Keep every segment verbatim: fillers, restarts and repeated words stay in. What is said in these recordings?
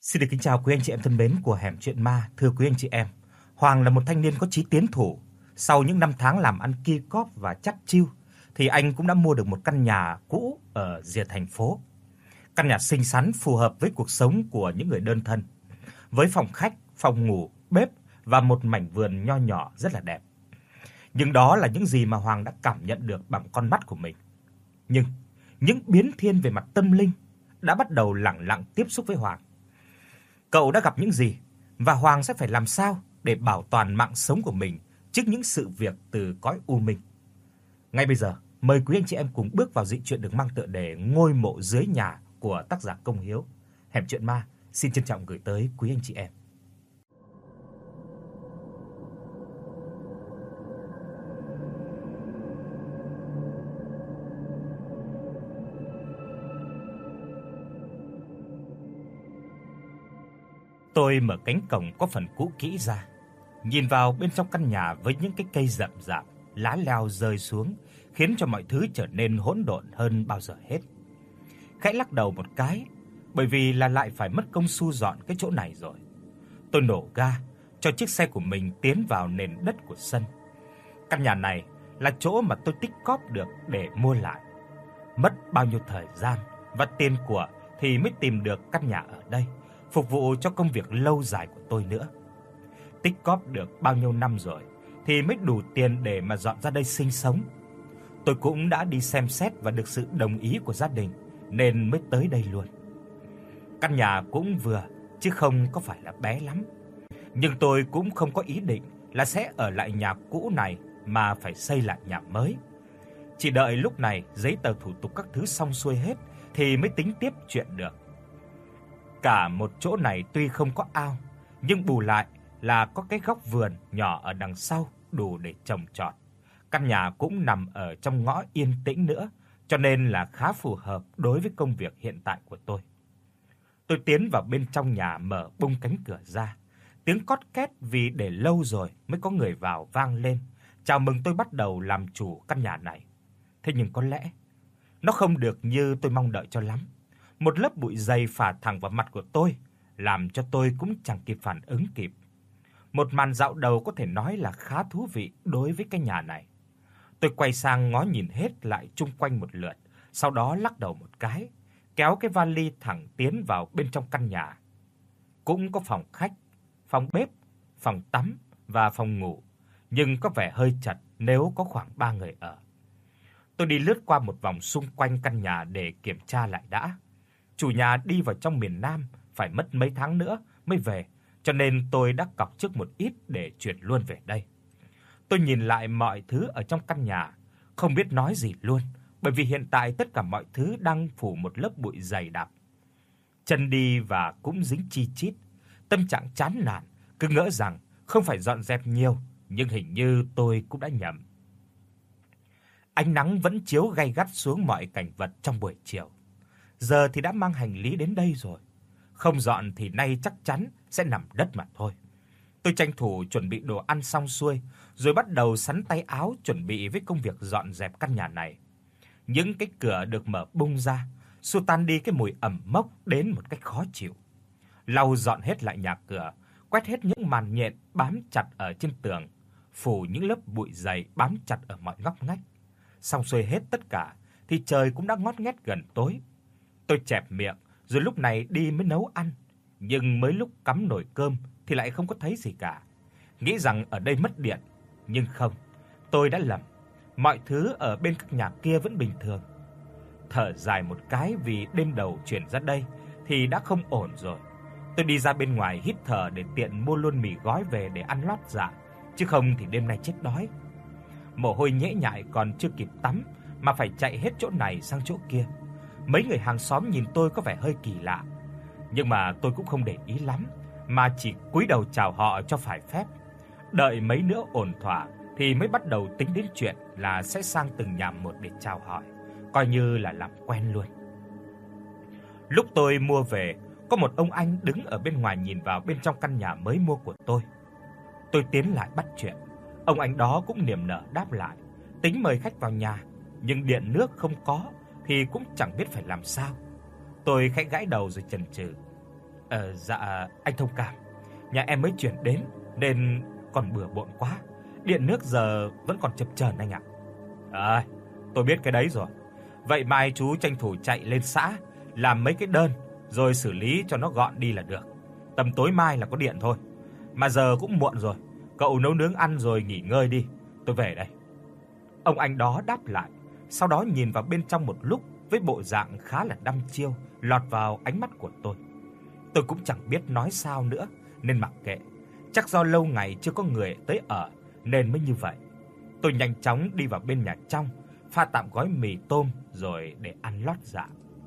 Xin được kính chào quý anh chị em thân mến của Hẻm Chuyện Ma. Thưa quý anh chị em, Hoàng là một thanh niên có chí tiến thủ. Sau những năm tháng làm ăn ki cóp và chắt chiu thì anh cũng đã mua được một căn nhà cũ ở rìa thành phố. Căn nhà xinh xắn phù hợp với cuộc sống của những người đơn thân, với phòng khách, phòng ngủ, bếp và một mảnh vườn nho nhỏ rất là đẹp. Nhưng đó là những gì mà Hoàng đã cảm nhận được bằng con mắt của mình. Nhưng những biến thiên về mặt tâm linh đã bắt đầu lẳng lặng tiếp xúc với Hoàng. Cậu đã gặp những gì và Hoàng sẽ phải làm sao để bảo toàn mạng sống của mình trước những sự việc từ cõi u minh. Ngay bây giờ, mời quý anh chị em cùng bước vào dị truyện được mang tựa đề Ngôi mộ dưới nhà của tác giả Công Hiếu. Hẻm Chuyện Ma xin trân trọng gửi tới quý anh chị em. Tôi mở cánh cổng có phần cũ kỹ ra, nhìn vào bên trong căn nhà với những cái cây rậm rạp, lá leo rơi xuống, khiến cho mọi thứ trở nên hỗn độn hơn bao giờ hết. Khẽ lắc đầu một cái, bởi vì là lại phải mất công thu dọn cái chỗ này rồi. Tôi nổ ga cho chiếc xe của mình tiến vào nền đất của sân. Căn nhà này là chỗ mà tôi tích cóp được để mua lại. Mất bao nhiêu thời gian và tiền của thì mới tìm được căn nhà ở đây, phục vụ cho công việc lâu dài của tôi nữa. Tích cóp được bao nhiêu năm rồi thì mới đủ tiền để mà dọn ra đây sinh sống. Tôi cũng đã đi xem xét và được sự đồng ý của gia đình nên mới tới đây luôn. Căn nhà cũng vừa chứ không có phải là bé lắm. Nhưng tôi cũng không có ý định là sẽ ở lại nhà cũ này mà phải xây lại nhà mới. Chỉ đợi lúc này giấy tờ thủ tục các thứ xong xuôi hết thì mới tính tiếp chuyện được. Cả một chỗ này tuy không có ao, nhưng bù lại là có cái góc vườn nhỏ ở đằng sau đủ để trồng trọt. Căn nhà cũng nằm ở trong ngõ yên tĩnh nữa, cho nên là khá phù hợp đối với công việc hiện tại của tôi. Tôi tiến vào bên trong nhà, mở bung cánh cửa ra. Tiếng cót két vì để lâu rồi mới có người vào vang lên, chào mừng tôi bắt đầu làm chủ căn nhà này. Thế nhưng có lẽ nó không được như tôi mong đợi cho lắm. Một lớp bụi dày phả thẳng vào mặt của tôi, làm cho tôi cũng chẳng kịp phản ứng kịp. Một màn dạo đầu có thể nói là khá thú vị đối với cái nhà này. Tôi quay sang ngó nhìn hết lại chung quanh một lượt, sau đó lắc đầu một cái, kéo cái vali thẳng tiến vào bên trong căn nhà. Cũng có phòng khách, phòng bếp, phòng tắm và phòng ngủ, nhưng có vẻ hơi chật nếu có khoảng ba người ở. Tôi đi lướt qua một vòng xung quanh căn nhà để kiểm tra lại đã. Chủ nhà đi vào trong miền Nam phải mất mấy tháng nữa mới về, cho nên tôi đã cọc trước một ít để chuyển luôn về đây. Tôi nhìn lại mọi thứ ở trong căn nhà, không biết nói gì luôn, bởi vì hiện tại tất cả mọi thứ đang phủ một lớp bụi dày đặc. Chân đi và cũng dính chi chít, tâm trạng chán nản, cứ ngỡ rằng không phải dọn dẹp nhiều, nhưng hình như tôi cũng đã nhầm. Ánh nắng vẫn chiếu gay gắt xuống mọi cảnh vật trong buổi chiều. Giờ thì đã mang hành lý đến đây rồi, không dọn thì nay chắc chắn sẽ nằm đất mà thôi. Tôi tranh thủ chuẩn bị đồ ăn xong xuôi, rồi bắt đầu sắn tay áo chuẩn bị với công việc dọn dẹp căn nhà này. Những cái cửa được mở bung ra, xua tan đi cái mùi ẩm mốc đến một cách khó chịu. Lau dọn hết lại nhà cửa, quét hết những màn nhện bám chặt ở trên tường, phủ những lớp bụi dày bám chặt ở mọi ngóc ngách. Xong xuôi hết tất cả thì trời cũng đã ngót nghét gần tối. Tôi chẹp miệng, rồi lúc này đi mới nấu ăn, nhưng mới lúc cắm nồi cơm thì lại không có thấy gì cả. Nghĩ rằng ở đây mất điện, nhưng không, tôi đã lầm. Mọi thứ ở bên các nhà kia vẫn bình thường. Thở dài một cái vì đêm đầu chuyển ra đây thì đã không ổn rồi. Tôi đi ra bên ngoài hít thở để tiện mua luôn mì gói về để ăn lót dạ, chứ không thì đêm nay chết đói. Mồ hôi nhễ nhại còn chưa kịp tắm mà phải chạy hết chỗ này sang chỗ kia. Mấy người hàng xóm nhìn tôi có vẻ hơi kỳ lạ, nhưng mà tôi cũng không để ý lắm, mà chỉ cúi đầu chào họ cho phải phép. Đợi mấy nữa ổn thỏa thì mới bắt đầu tính đến chuyện là sẽ sang từng nhà một để chào hỏi, coi như là làm quen luôn. Lúc tôi mua về, có một ông anh đứng ở bên ngoài nhìn vào bên trong căn nhà mới mua của tôi. Tôi tiến lại bắt chuyện. Ông anh đó cũng niềm nở đáp lại, tính mời khách vào nhà, nhưng điện nước không có thì cũng chẳng biết phải làm sao. Tôi khẽ gãi đầu rồi chần chừ. Ờ dạ anh thông cảm. Nhà em mới chuyển đến nên còn bừa bộn quá. Điện nước giờ vẫn còn chập chờn anh ạ. À, tôi biết cái đấy rồi. Vậy mai chú tranh thủ chạy lên xã làm mấy cái đơn rồi xử lý cho nó gọn đi là được. Tầm tối mai là có điện thôi. Mà giờ cũng muộn rồi, cậu nấu nướng ăn rồi nghỉ ngơi đi, tôi về đây. Ông anh đó đáp lại, sau đó nhìn vào bên trong một lúc với bộ dạng khá là đăm chiêu lọt vào ánh mắt của tôi. Tôi cũng chẳng biết nói sao nữa nên mặc kệ. Chắc do lâu ngày chưa có người tới ở nên mới như vậy. Tôi nhanh chóng đi vào bên nhà trong, pha tạm gói mì tôm rồi để ăn lót dạ.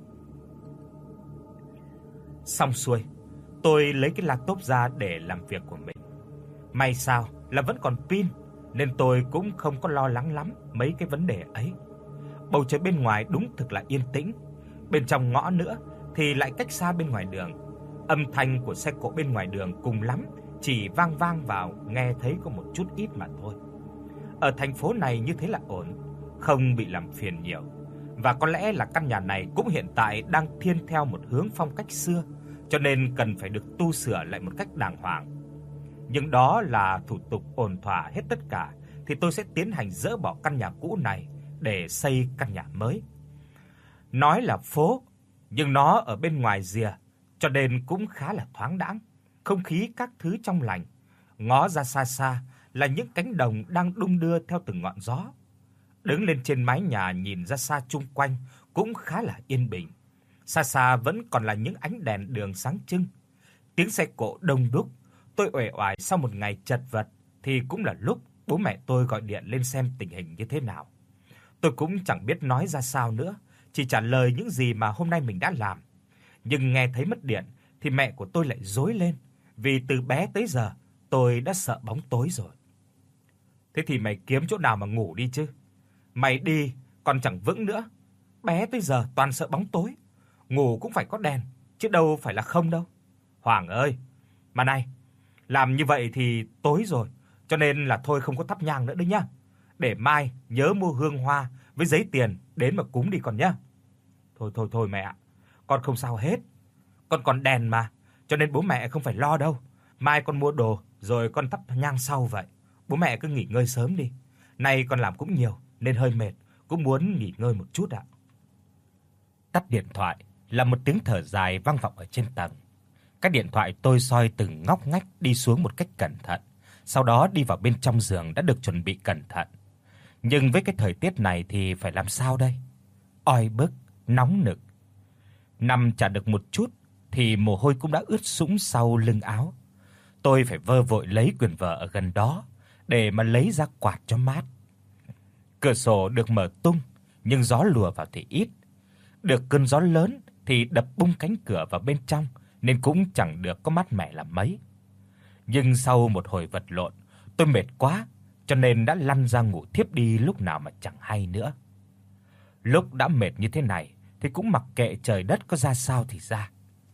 Xong xuôi, tôi lấy cái laptop ra để làm việc của mình. May sao là vẫn còn pin nên tôi cũng không có lo lắng lắm mấy cái vấn đề ấy. Bầu trời bên ngoài đúng thực là yên tĩnh, bên trong ngõ nữa thì lại cách xa bên ngoài đường. Âm thanh của xe cộ bên ngoài đường cùng lắm chỉ vang vang vào nghe thấy có một chút ít mà thôi. Ở thành phố này như thế là ổn, không bị làm phiền nhiều. Và có lẽ là căn nhà này cũng hiện tại đang thiên theo một hướng phong cách xưa, cho nên cần phải được tu sửa lại một cách đàng hoàng. Nhưng đó là thủ tục ổn thỏa hết tất cả thì tôi sẽ tiến hành dỡ bỏ căn nhà cũ này để xây căn nhà mới. Nói là phố, nhưng nó ở bên ngoài rìa, cho nên cũng khá là thoáng đãng, không khí các thứ trong lành. Ngó ra xa xa là những cánh đồng đang đung đưa theo từng ngọn gió. Đứng lên trên mái nhà nhìn ra xa chung quanh cũng khá là yên bình. Xa xa vẫn còn là những ánh đèn đường sáng trưng. Tiếng xe cộ đông đúc. Tôi uể oải sau một ngày chật vật thì cũng là lúc bố mẹ tôi gọi điện lên xem tình hình như thế nào. Tôi cũng chẳng biết nói ra sao nữa, chỉ trả lời những gì mà hôm nay mình đã làm. Nhưng nghe thấy mất điện thì mẹ của tôi lại rối lên, vì từ bé tới giờ tôi đã sợ bóng tối rồi. Thế thì mày kiếm chỗ nào mà ngủ đi chứ. Mày đi còn chẳng vững nữa. Bé tới giờ toàn sợ bóng tối, ngủ cũng phải có đèn chứ đâu phải là không đâu. Hoàng ơi, mà này, làm như vậy thì tối rồi, cho nên là thôi không có thắp nhang nữa đấy nhá. Để mai nhớ mua hương hoa với giấy tiền đến mà cúng đi con nhá. Thôi thôi thôi mẹ ạ, con không sao hết. Con còn đèn mà, cho nên bố mẹ không phải lo đâu. Mai con mua đồ rồi con thắp nhang sau vậy. Bố mẹ cứ nghỉ ngơi sớm đi. Nay con làm cũng nhiều nên hơi mệt, cũng muốn nghỉ ngơi một chút ạ. Tắt điện thoại là một tiếng thở dài vang vọng ở trên tầng. Cái điện thoại tôi soi từng ngóc ngách đi xuống một cách cẩn thận, sau đó đi vào bên trong giường đã được chuẩn bị cẩn thận. Nhưng với cái thời tiết này thì phải làm sao đây? Oi bức, nóng nực. Nằm chả được một chút thì mồ hôi cũng đã ướt sũng sau lưng áo. Tôi phải vơ vội lấy quyển vở ở gần đó để mà lấy ra quạt cho mát. Cửa sổ được mở tung, nhưng gió lùa vào thì ít. Được cơn gió lớn thì đập bung cánh cửa vào bên trong nên cũng chẳng được có mát mẻ là mấy. Nhưng sau một hồi vật lộn, tôi mệt quá cho nên đã lăn ra ngủ thiếp đi lúc nào mà chẳng hay nữa. Lúc đã mệt như thế này thì cũng mặc kệ trời đất có ra sao thì ra.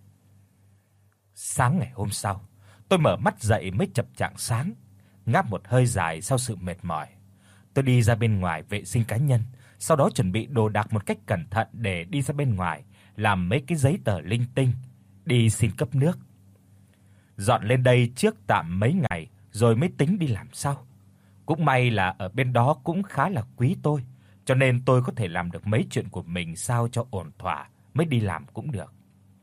Sáng ngày hôm sau, tôi mở mắt dậy mới chập chạng sáng, ngáp một hơi dài sau sự mệt mỏi. Tôi đi ra bên ngoài vệ sinh cá nhân, sau đó chuẩn bị đồ đạc một cách cẩn thận để đi ra bên ngoài làm mấy cái giấy tờ linh tinh, đi xin cấp nước. Dọn lên đây trước tạm mấy ngày rồi mới tính đi làm sau. Cũng may là ở bên đó cũng khá là quý tôi, cho nên tôi có thể làm được mấy chuyện của mình sao cho ổn thỏa mới đi làm cũng được.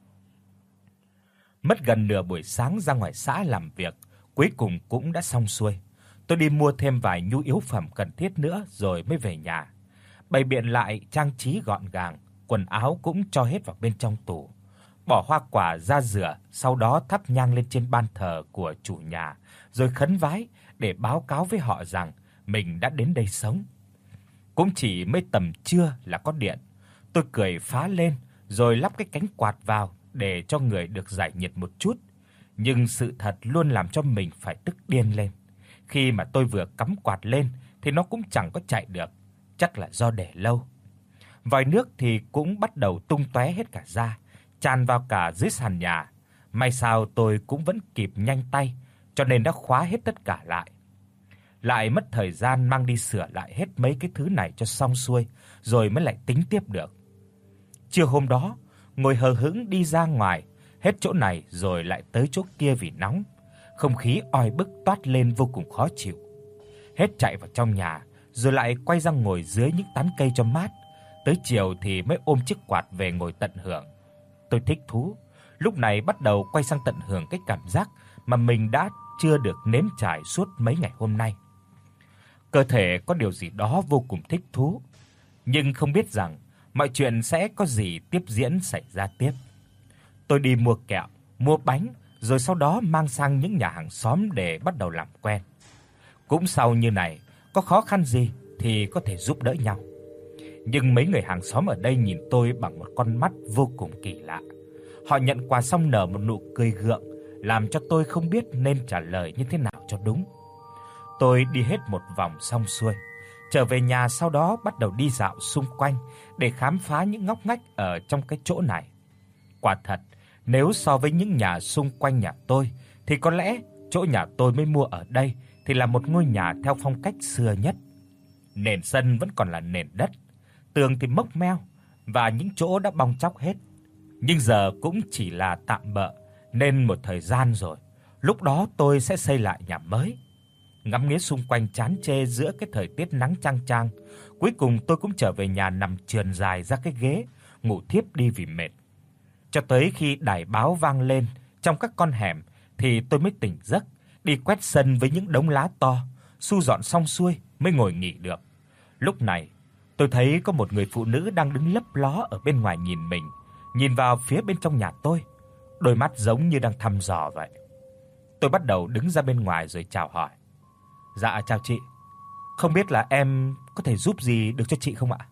Mất gần nửa buổi sáng ra ngoài xã làm việc, cuối cùng cũng đã xong xuôi. Tôi đi mua thêm vài nhu yếu phẩm cần thiết nữa rồi mới về nhà. Bày biện lại trang trí gọn gàng, quần áo cũng cho hết vào bên trong tủ. Bỏ hoa quả ra rửa, sau đó thắp nhang lên trên ban thờ của chủ nhà, rồi khấn vái để báo cáo với họ rằng mình đã đến đây sống. Cũng chỉ mới tầm trưa là có điện. Tôi cười phá lên rồi lắp cái cánh quạt vào để cho người được giải nhiệt một chút, nhưng sự thật luôn làm cho mình phải tức điên lên. Khi mà tôi vừa cắm quạt lên thì nó cũng chẳng có chạy được, chắc là do để lâu. Vòi nước thì cũng bắt đầu tung tóe hết cả ra, tràn vào cả dưới sàn nhà. May sao tôi cũng vẫn kịp nhanh tay, cho nên đã khóa hết tất cả lại. Lại mất thời gian mang đi sửa lại hết mấy cái thứ này cho xong xuôi, rồi mới lại tính tiếp được. Trưa hôm đó, ngồi hờ hững đi ra ngoài, hết chỗ này rồi lại tới chỗ kia vì nóng. Không khí oi bức toát lên vô cùng khó chịu. Hết chạy vào trong nhà, rồi lại quay ra ngồi dưới những tán cây cho mát. Tới chiều thì mới ôm chiếc quạt về ngồi tận hưởng. Tôi thích thú, lúc này bắt đầu quay sang tận hưởng cái cảm giác mà mình đã chưa được nếm trải suốt mấy ngày hôm nay. Cơ thể có điều gì đó vô cùng thích thú, nhưng không biết rằng mọi chuyện sẽ có gì tiếp diễn xảy ra tiếp. Tôi đi mua kẹo, mua bánh, rồi sau đó mang sang những nhà hàng xóm để bắt đầu làm quen. Cũng sau như này, có khó khăn gì thì có thể giúp đỡ nhau. Nhưng mấy người hàng xóm ở đây nhìn tôi bằng một con mắt vô cùng kỳ lạ. Họ nhận quà xong nở một nụ cười gượng, làm cho tôi không biết nên trả lời như thế nào cho đúng. Tôi đi hết một vòng xong xuôi, trở về nhà, sau đó bắt đầu đi dạo xung quanh để khám phá những ngóc ngách ở trong cái chỗ này. Quả thật, nếu so với những nhà xung quanh nhà tôi thì có lẽ chỗ nhà tôi mới mua ở đây thì là một ngôi nhà theo phong cách xưa nhất. Nền sân vẫn còn là nền đất, tường thì mốc meo và những chỗ đã bong tróc hết. Nhưng giờ cũng chỉ là tạm bợ nên một thời gian rồi, lúc đó tôi sẽ xây lại nhà mới. Ngắm nghía xung quanh chán chê giữa cái thời tiết nắng chang chang, cuối cùng tôi cũng trở về nhà nằm trườn dài ra cái ghế, ngủ thiếp đi vì mệt. Cho tới khi đài báo vang lên trong các con hẻm thì tôi mới tỉnh giấc, đi quét sân với những đống lá to, thu dọn xong xuôi mới ngồi nghỉ được. Lúc này, tôi thấy có một người phụ nữ đang đứng lấp ló ở bên ngoài nhìn mình, nhìn vào phía bên trong nhà tôi, đôi mắt giống như đang thăm dò vậy. Tôi bắt đầu đứng ra bên ngoài rồi chào hỏi. Dạ chào chị, không biết là em có thể giúp gì được cho chị không ạ?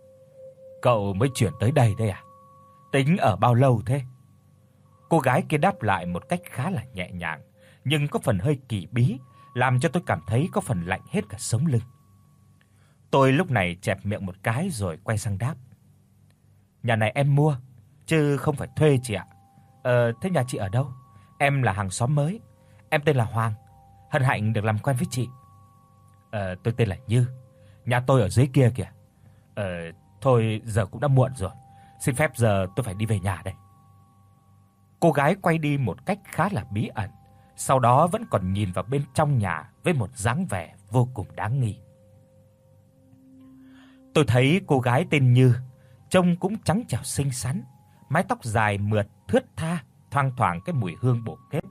Cậu mới chuyển tới đây đây à? Tính ở bao lâu thế? Cô gái kia đáp lại một cách khá là nhẹ nhàng, nhưng có phần hơi kỳ bí, làm cho tôi cảm thấy có phần lạnh hết cả sống lưng. Tôi lúc này chẹp miệng một cái rồi quay sang đáp. Nhà này em mua, chứ không phải thuê chị ạ. Ờ, thế nhà chị ở đâu? Em là hàng xóm mới. Em tên là Hoàng, hân hạnh được làm quen với chị. Ờ, tôi tên là Như. Nhà tôi ở dưới kia kìa. Ờ, thôi giờ cũng đã muộn rồi. Xin phép giờ tôi phải đi về nhà đây. Cô gái quay đi một cách khá là bí ẩn, sau đó vẫn còn nhìn vào bên trong nhà với một dáng vẻ vô cùng đáng nghi. Tôi thấy cô gái tên Như trông cũng trắng trẻo xinh xắn, mái tóc dài mượt thướt tha, thoang thoảng cái mùi hương bồ kết.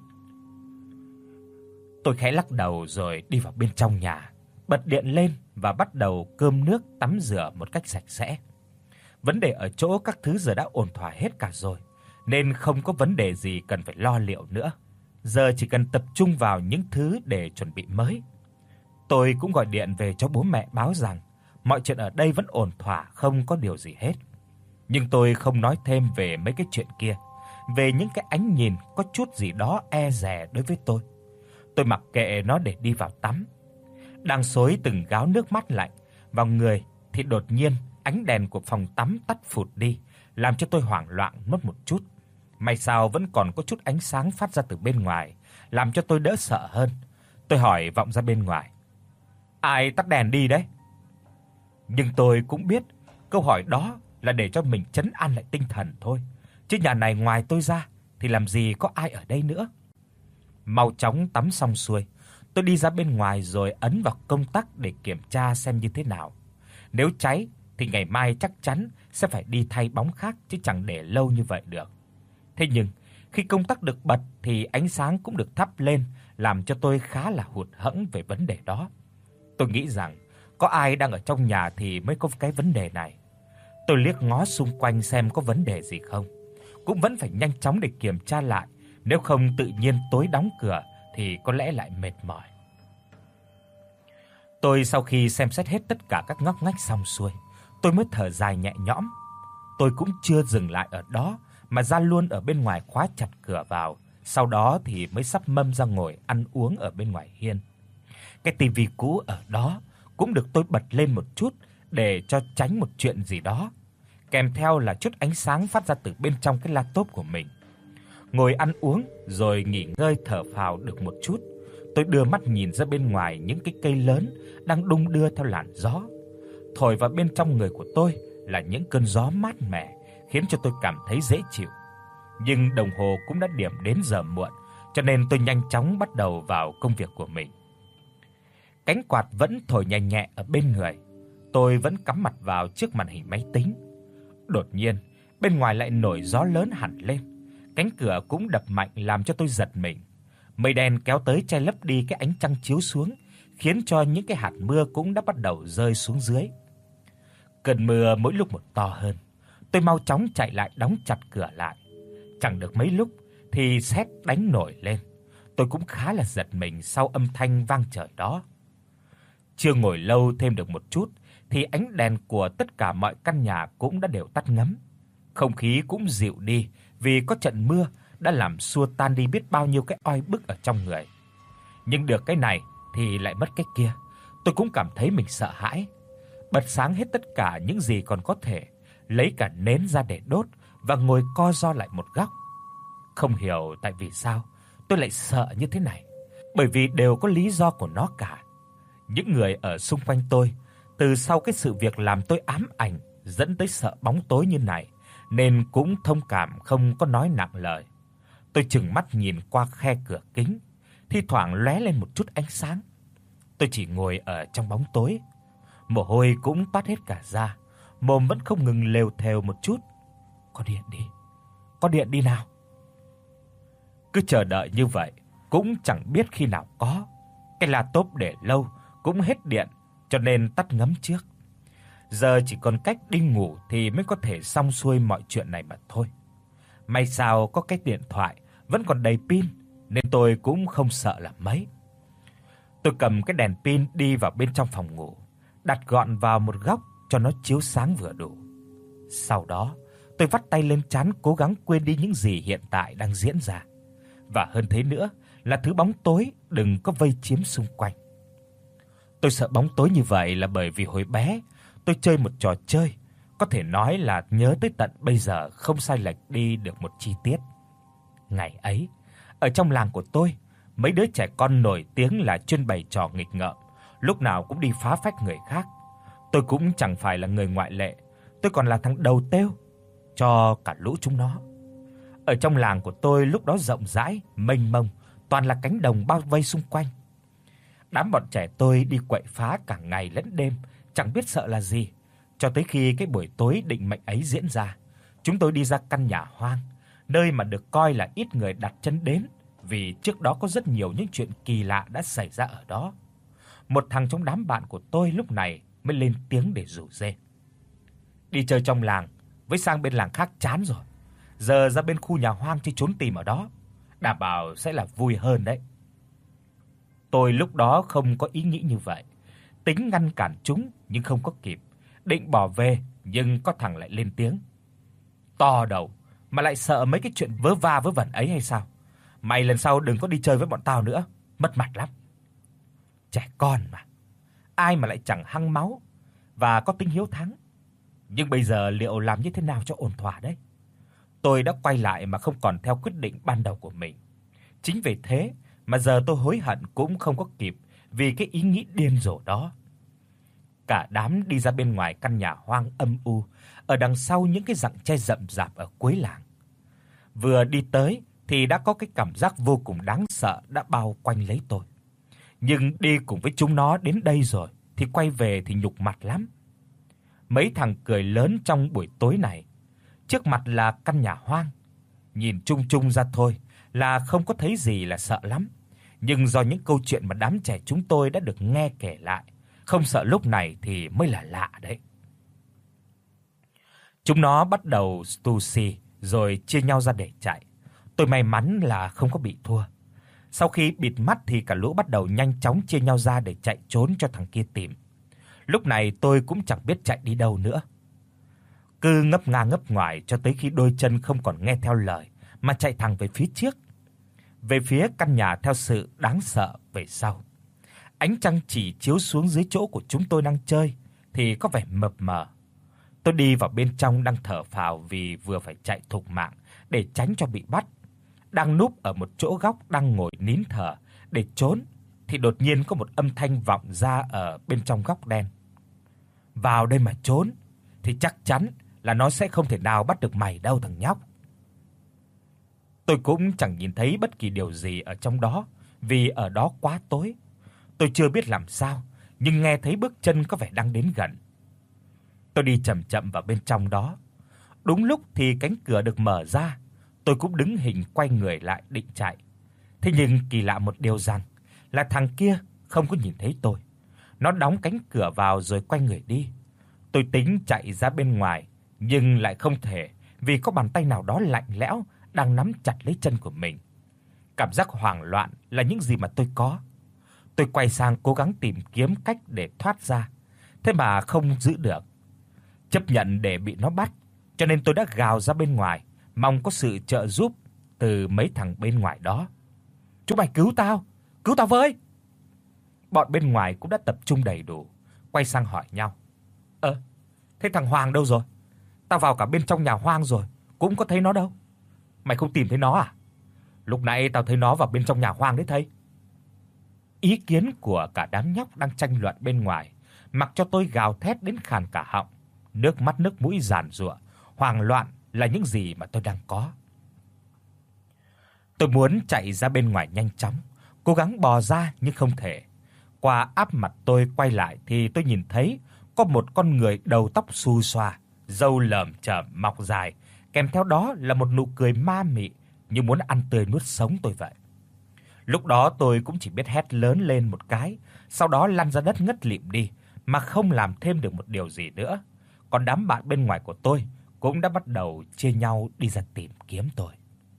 Tôi khẽ lắc đầu rồi đi vào bên trong nhà, bật điện lên và bắt đầu cơm nước tắm rửa một cách sạch sẽ. Vấn đề ở chỗ các thứ giờ đã ổn thỏa hết cả rồi, nên không có vấn đề gì cần phải lo liệu nữa. Giờ chỉ cần tập trung vào những thứ để chuẩn bị mới. Tôi cũng gọi điện về cho bố mẹ báo rằng mọi chuyện ở đây vẫn ổn thỏa, không có điều gì hết. Nhưng tôi không nói thêm về mấy cái chuyện kia, về những cái ánh nhìn có chút gì đó e dè đối với tôi. Tôi mặc kệ nó để đi vào tắm. Đang xối từng gáo nước mát lạnh vào người thì đột nhiên ánh đèn của phòng tắm tắt phụt đi, làm cho tôi hoảng loạn mất một chút. May sao vẫn còn có chút ánh sáng phát ra từ bên ngoài, làm cho tôi đỡ sợ hơn. Tôi hỏi vọng ra bên ngoài. Ai tắt đèn đi đấy? Nhưng tôi cũng biết câu hỏi đó là để cho mình trấn an lại tinh thần thôi, chứ nhà này ngoài tôi ra thì làm gì có ai ở đây nữa. Mau chóng tắm xong xuôi, tôi đi ra bên ngoài rồi ấn vào công tắc để kiểm tra xem như thế nào. Nếu cháy thì ngày mai chắc chắn sẽ phải đi thay bóng khác chứ chẳng để lâu như vậy được. Thế nhưng khi công tắc được bật thì ánh sáng cũng được thắp lên, làm cho tôi khá là hụt hẫng về vấn đề đó. Tôi nghĩ rằng có ai đang ở trong nhà thì mới có cái vấn đề này. Tôi liếc ngó xung quanh xem có vấn đề gì không. Cũng vẫn phải nhanh chóng để kiểm tra lại, nếu không tự nhiên tối đóng cửa thì có lẽ lại mệt mỏi. Tôi sau khi xem xét hết tất cả các ngóc ngách xong xuôi, tôi mới thở dài nhẹ nhõm. Tôi cũng chưa dừng lại ở đó mà ra luôn ở bên ngoài khóa chặt cửa vào, sau đó thì mới sắp mâm ra ngồi ăn uống ở bên ngoài hiên. Cái tivi cũ ở đó cũng được tôi bật lên một chút để cho tránh một chuyện gì đó, kèm theo là chút ánh sáng phát ra từ bên trong cái laptop của mình. Ngồi ăn uống rồi nghỉ ngơi thở phào được một chút, tôi đưa mắt nhìn ra bên ngoài những cái cây lớn đang đung đưa theo làn gió. Thổi vào bên trong người của tôi là những cơn gió mát mẻ, khiến cho tôi cảm thấy dễ chịu. nhưng đồng hồ cũng đã điểm đến giờ muộn, cho nên tôi nhanh chóng bắt đầu vào công việc của mình. Cánh quạt vẫn thổi nhẹ nhẹ ở bên người, tôi vẫn cắm mặt vào trước màn hình máy tính. Đột nhiên, bên ngoài lại nổi gió lớn hẳn lên, cánh cửa cũng đập mạnh làm cho tôi giật mình. Mây đen kéo tới che lấp đi cái ánh trăng chiếu xuống, khiến cho những cái hạt mưa cũng đã bắt đầu rơi xuống dưới. Cơn mưa mỗi lúc một to hơn, tôi mau chóng chạy lại đóng chặt cửa lại. Chẳng được mấy lúc thì sét đánh nổi lên. Tôi cũng khá là giật mình sau âm thanh vang trời đó. Chưa ngồi lâu thêm được một chút thì ánh đèn của tất cả mọi căn nhà cũng đã đều tắt ngấm. Không khí cũng dịu đi vì có trận mưa đã làm xua tan đi biết bao nhiêu cái oi bức ở trong người. Nhưng được cái này thì lại mất cái kia. Tôi cũng cảm thấy mình sợ hãi. Bật sáng hết tất cả những gì còn có thể, lấy cả nến ra để đốt và ngồi co ro lại một góc. Không hiểu tại vì sao tôi lại sợ như thế này, bởi vì đều có lý do của nó cả. Những người ở xung quanh tôi, từ sau cái sự việc làm tôi ám ảnh dẫn tới sợ bóng tối như này, nên cũng thông cảm không có nói nặng lời. Tôi trừng mắt nhìn qua khe cửa kính, thi thoảng lóe lên một chút ánh sáng. Tôi chỉ ngồi ở trong bóng tối, mồ hôi cũng toát hết cả da, mồm vẫn không ngừng lều thều một chút. Có điện đi, có điện đi nào. Cứ chờ đợi như vậy cũng chẳng biết khi nào có. Cái laptop để lâu cũng hết điện, cho nên tắt ngấm trước. Giờ chỉ còn cách đi ngủ thì mới có thể xong xuôi mọi chuyện này mà thôi. May sao có cái điện thoại vẫn còn đầy pin nên tôi cũng không sợ là mấy. Tôi cầm cái đèn pin đi vào bên trong phòng ngủ, đặt gọn vào một góc cho nó chiếu sáng vừa đủ. Sau đó, tôi vắt tay lên trán cố gắng quên đi những gì hiện tại đang diễn ra. Và hơn thế nữa là thứ bóng tối đừng có vây chiếm xung quanh. Tôi sợ bóng tối như vậy là bởi vì hồi bé tôi chơi một trò chơi, có thể nói là nhớ tới tận bây giờ không sai lệch đi được một chi tiết. Ngày ấy, ở trong làng của tôi, mấy đứa trẻ con nổi tiếng là chuyên bày trò nghịch ngợm, lúc nào cũng đi phá phách người khác. Tôi cũng chẳng phải là người ngoại lệ, tôi còn là thằng đầu têu cho cả lũ chúng nó. Ở trong làng của tôi lúc đó rộng rãi, mênh mông, toàn là cánh đồng bao vây xung quanh. Đám bọn trẻ tôi đi quậy phá cả ngày lẫn đêm, chẳng biết sợ là gì, cho tới khi cái buổi tối định mệnh ấy diễn ra. Chúng tôi đi ra căn nhà hoang, nơi mà được coi là ít người đặt chân đến, vì trước đó có rất nhiều những chuyện kỳ lạ đã xảy ra ở đó. Một thằng trong đám bạn của tôi lúc này mới lên tiếng để rủ rê. Đi chơi trong làng với sang bên làng khác chán rồi. Giờ ra bên khu nhà hoang chơi trốn tìm ở đó, đảm bảo sẽ là vui hơn đấy. Tôi lúc đó không có ý nghĩ như vậy, tính ngăn cản chúng nhưng không có kịp, định bỏ về nhưng có thằng lại lên tiếng. To đầu mà lại sợ mấy cái chuyện vớ va vớ vẩn ấy hay sao? Mày lần sau đừng có đi chơi với bọn tao nữa, mất mặt lắm. Trẻ con mà, ai mà lại chẳng hăng máu và có tính hiếu thắng. Nhưng bây giờ liệu làm như thế nào cho ổn thỏa đấy? Tôi đã quay lại mà không còn theo quyết định ban đầu của mình. Chính vì thế mà giờ tôi hối hận cũng không có kịp vì cái ý nghĩ điên rồ đó. Cả đám đi ra bên ngoài căn nhà hoang âm u, ở đằng sau những cái rặng tre rậm rạp ở cuối làng. Vừa đi tới thì đã có cái cảm giác vô cùng đáng sợ đã bao quanh lấy tôi. Nhưng đi cùng với chúng nó đến đây rồi thì quay về thì nhục mặt lắm. Mấy thằng cười lớn trong buổi tối này. Trước mặt là căn nhà hoang, nhìn chung chung ra thôi là không có thấy gì là sợ lắm. Nhưng do những câu chuyện mà đám trẻ chúng tôi đã được nghe kể lại, không sợ lúc này thì mới là lạ đấy. Chúng nó bắt đầu tù xì rồi chia nhau ra để chạy. Tôi may mắn là không có bị thua. Sau khi bịt mắt thì cả lũ bắt đầu nhanh chóng chia nhau ra để chạy trốn cho thằng kia tìm. Lúc này tôi cũng chẳng biết chạy đi đâu nữa. Cứ ngấp ngà ngấp ngoải cho tới khi đôi chân không còn nghe theo lời mà chạy thẳng về phía trước, về phía căn nhà theo sự đáng sợ về sau. Ánh trăng chỉ chiếu xuống dưới chỗ của chúng tôi đang chơi thì có vẻ mập mờ. Tôi đi vào bên trong đang thở phào vì vừa phải chạy thục mạng để tránh cho bị bắt. Đang núp ở một chỗ góc đang ngồi nín thở để trốn thì đột nhiên có một âm thanh vọng ra ở bên trong góc đen. Vào đây mà trốn thì chắc chắn là nó sẽ không thể nào bắt được mày đâu thằng nhóc. Tôi cũng chẳng nhìn thấy bất kỳ điều gì ở trong đó, vì ở đó quá tối. Tôi chưa biết làm sao, nhưng nghe thấy bước chân có vẻ đang đến gần. Tôi đi chậm chậm vào bên trong đó. Đúng lúc thì cánh cửa được mở ra, tôi cũng đứng hình quay người lại định chạy. Thế nhưng kỳ lạ một điều rằng là thằng kia không có nhìn thấy tôi. Nó đóng cánh cửa vào rồi quay người đi. Tôi tính chạy ra bên ngoài nhưng lại không thể, vì có bàn tay nào đó lạnh lẽo đang nắm chặt lấy chân của mình. Cảm giác hoảng loạn là những gì mà tôi có. Tôi quay sang cố gắng tìm kiếm cách để thoát ra, thế mà không giữ được. Chấp nhận để bị nó bắt, cho nên tôi đã gào ra bên ngoài, mong có sự trợ giúp từ mấy thằng bên ngoài đó. "Chúng mày cứu tao, cứu tao với!" Bọn bên ngoài cũng đã tập trung đầy đủ, quay sang hỏi nhau. "Ơ, thế thằng Hoàng đâu rồi? Tao vào cả bên trong nhà Hoang rồi, cũng có thấy nó đâu. Mày không tìm thấy nó à? Lúc nãy tao thấy nó vào bên trong nhà Hoang đấy thầy." Ý kiến của cả đám nhóc đang tranh luận bên ngoài, mặc cho tôi gào thét đến khàn cả họng, nước mắt nước mũi giàn giụa, hoảng loạn là những gì mà tôi đang có. Tôi muốn chạy ra bên ngoài nhanh chóng, cố gắng bò ra nhưng không thể. Qua áp mặt tôi quay lại thì tôi nhìn thấy có một con người đầu tóc xù xòa, râu lởm chởm mọc dài, kèm theo đó là một nụ cười ma mị như muốn ăn tươi nuốt sống tôi vậy. Lúc đó tôi cũng chỉ biết hét lớn lên một cái, sau đó lăn ra đất ngất lịm đi mà không làm thêm được một điều gì nữa. Còn đám bạn bên ngoài của tôi cũng đã bắt đầu chia nhau đi ra tìm kiếm tôi.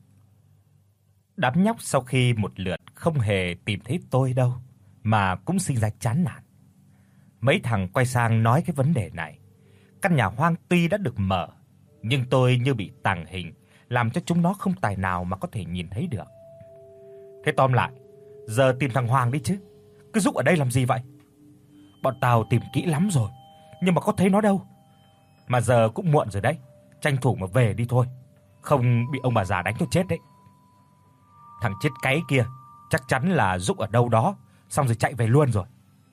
Đám nhóc sau khi một lượt không hề tìm thấy tôi đâu mà cũng sinh ra chán nản. Mấy thằng quay sang nói cái vấn đề này. Căn nhà Hoang tuy đã được mở, nhưng tôi như bị tàng hình, làm cho chúng nó không tài nào mà có thể nhìn thấy được. Thế tóm lại, giờ tìm thằng Hoàng đi chứ, cứ rúc ở đây làm gì vậy? Bọn tao tìm kỹ lắm rồi, nhưng mà có thấy nó đâu. Mà giờ cũng muộn rồi đấy, tranh thủ mà về đi thôi, không bị ông bà già đánh cho chết đấy. Thằng chết cáy kia chắc chắn là rúc ở đâu đó, xong rồi chạy về luôn rồi.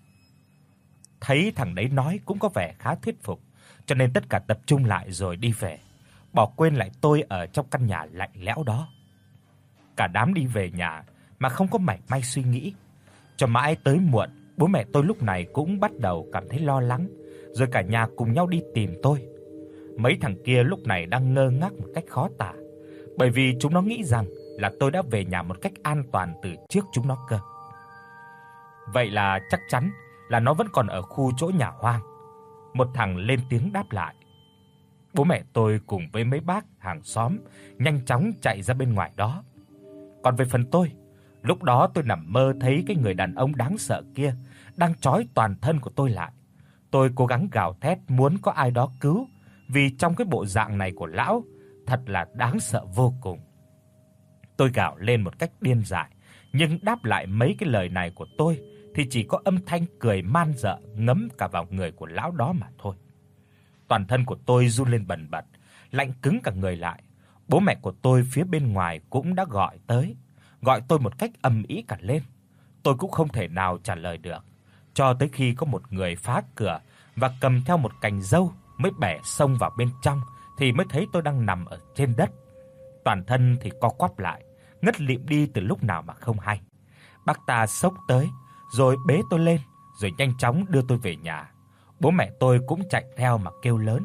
Thấy thằng đấy nói cũng có vẻ khá thuyết phục, cho nên tất cả tập trung lại rồi đi về, bỏ quên lại tôi ở trong căn nhà lạnh lẽo đó. Cả đám đi về nhà mà không có mảy may suy nghĩ. Cho mãi tới muộn, bố mẹ tôi lúc này cũng bắt đầu cảm thấy lo lắng, rồi cả nhà cùng nhau đi tìm tôi. Mấy thằng kia lúc này đang ngơ ngác một cách khó tả, bởi vì chúng nó nghĩ rằng là tôi đã về nhà một cách an toàn từ trước chúng nó cơ. Vậy là chắc chắn là nó vẫn còn ở khu chỗ nhà Hoang. Một thằng lên tiếng đáp lại. Bố mẹ tôi cùng với mấy bác hàng xóm nhanh chóng chạy ra bên ngoài đó. Còn về phần tôi, lúc đó tôi nằm mơ thấy cái người đàn ông đáng sợ kia đang trói toàn thân của tôi lại. Tôi cố gắng gào thét muốn có ai đó cứu, vì trong cái bộ dạng này của lão thật là đáng sợ vô cùng. Tôi gào lên một cách điên dại, nhưng đáp lại mấy cái lời này của tôi thì chỉ có âm thanh cười man dợ ngấm cả vào người của lão đó mà thôi. Toàn thân của tôi run lên bần bật, lạnh cứng cả người lại. Bố mẹ của tôi phía bên ngoài cũng đã gọi tới, gọi tôi một cách ầm ĩ cả lên. Tôi cũng không thể nào trả lời được, cho tới khi có một người phá cửa và cầm theo một cành dâu mới bẻ xông vào bên trong thì mới thấy tôi đang nằm ở trên đất. Toàn thân thì co quắp lại, ngất lịm đi từ lúc nào mà không hay. Bác ta xốc tới rồi bế tôi lên, rồi nhanh chóng đưa tôi về nhà. Bố mẹ tôi cũng chạy theo mà kêu lớn.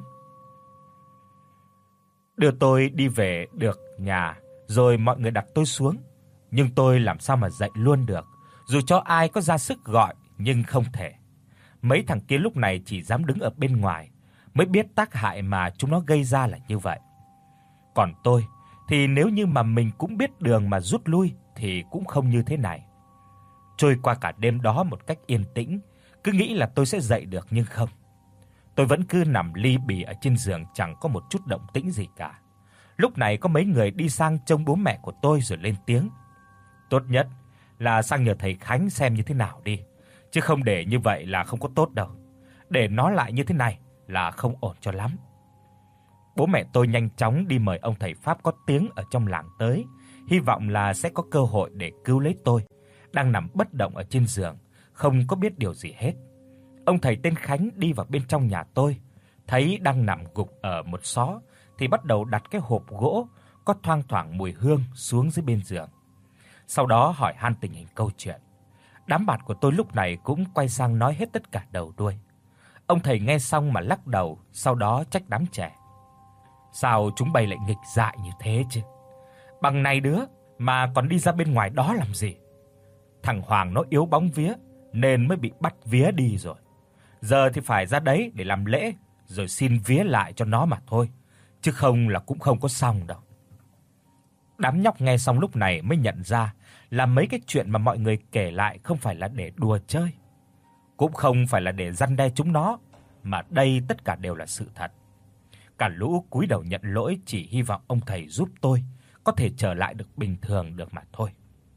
Đưa tôi đi về được nhà, rồi mọi người đặt tôi xuống, nhưng tôi làm sao mà dậy luôn được, dù cho ai có ra sức gọi nhưng không thể. Mấy thằng kia lúc này chỉ dám đứng ở bên ngoài, mới biết tác hại mà chúng nó gây ra là như vậy. Còn tôi thì nếu như mà mình cũng biết đường mà rút lui thì cũng không như thế này. Trôi qua cả đêm đó một cách yên tĩnh, cứ nghĩ là tôi sẽ dậy được nhưng không. Tôi vẫn cứ nằm li bì ở trên giường, chẳng có một chút động tĩnh gì cả. Lúc này có mấy người đi sang trông bố mẹ của tôi rồi lên tiếng. Tốt nhất là sang nhờ thầy Khánh xem như thế nào đi, chứ không để như vậy là không có tốt đâu. Để nó lại như thế này là không ổn cho lắm. Bố mẹ tôi nhanh chóng đi mời ông thầy pháp có tiếng ở trong làng tới, hy vọng là sẽ có cơ hội để cứu lấy tôi, đang nằm bất động ở trên giường, không có biết điều gì hết. Ông thầy tên Khánh đi vào bên trong nhà tôi, thấy đang nằm gục ở một xó thì bắt đầu đặt cái hộp gỗ có thoang thoảng mùi hương xuống dưới bên giường. Sau đó hỏi han tình hình câu chuyện. Đám bạn của tôi lúc này cũng quay sang nói hết tất cả đầu đuôi. Ông thầy nghe xong mà lắc đầu, sau đó trách đám trẻ. Sao chúng bay lại nghịch dại như thế chứ? Bằng này đứa mà còn đi ra bên ngoài đó làm gì? Thằng Hoàng nó yếu bóng vía nên mới bị bắt vía đi rồi. Giờ thì phải ra đấy để làm lễ rồi xin vía lại cho nó mà thôi, chứ không là cũng không có xong đâu. Đám nhóc nghe xong lúc này mới nhận ra là mấy cái chuyện mà mọi người kể lại không phải là để đùa chơi, cũng không phải là để răn đe chúng nó, mà đây tất cả đều là sự thật. Cả lũ cúi đầu nhận lỗi, chỉ hy vọng ông thầy giúp tôi có thể trở lại được bình thường được mà thôi.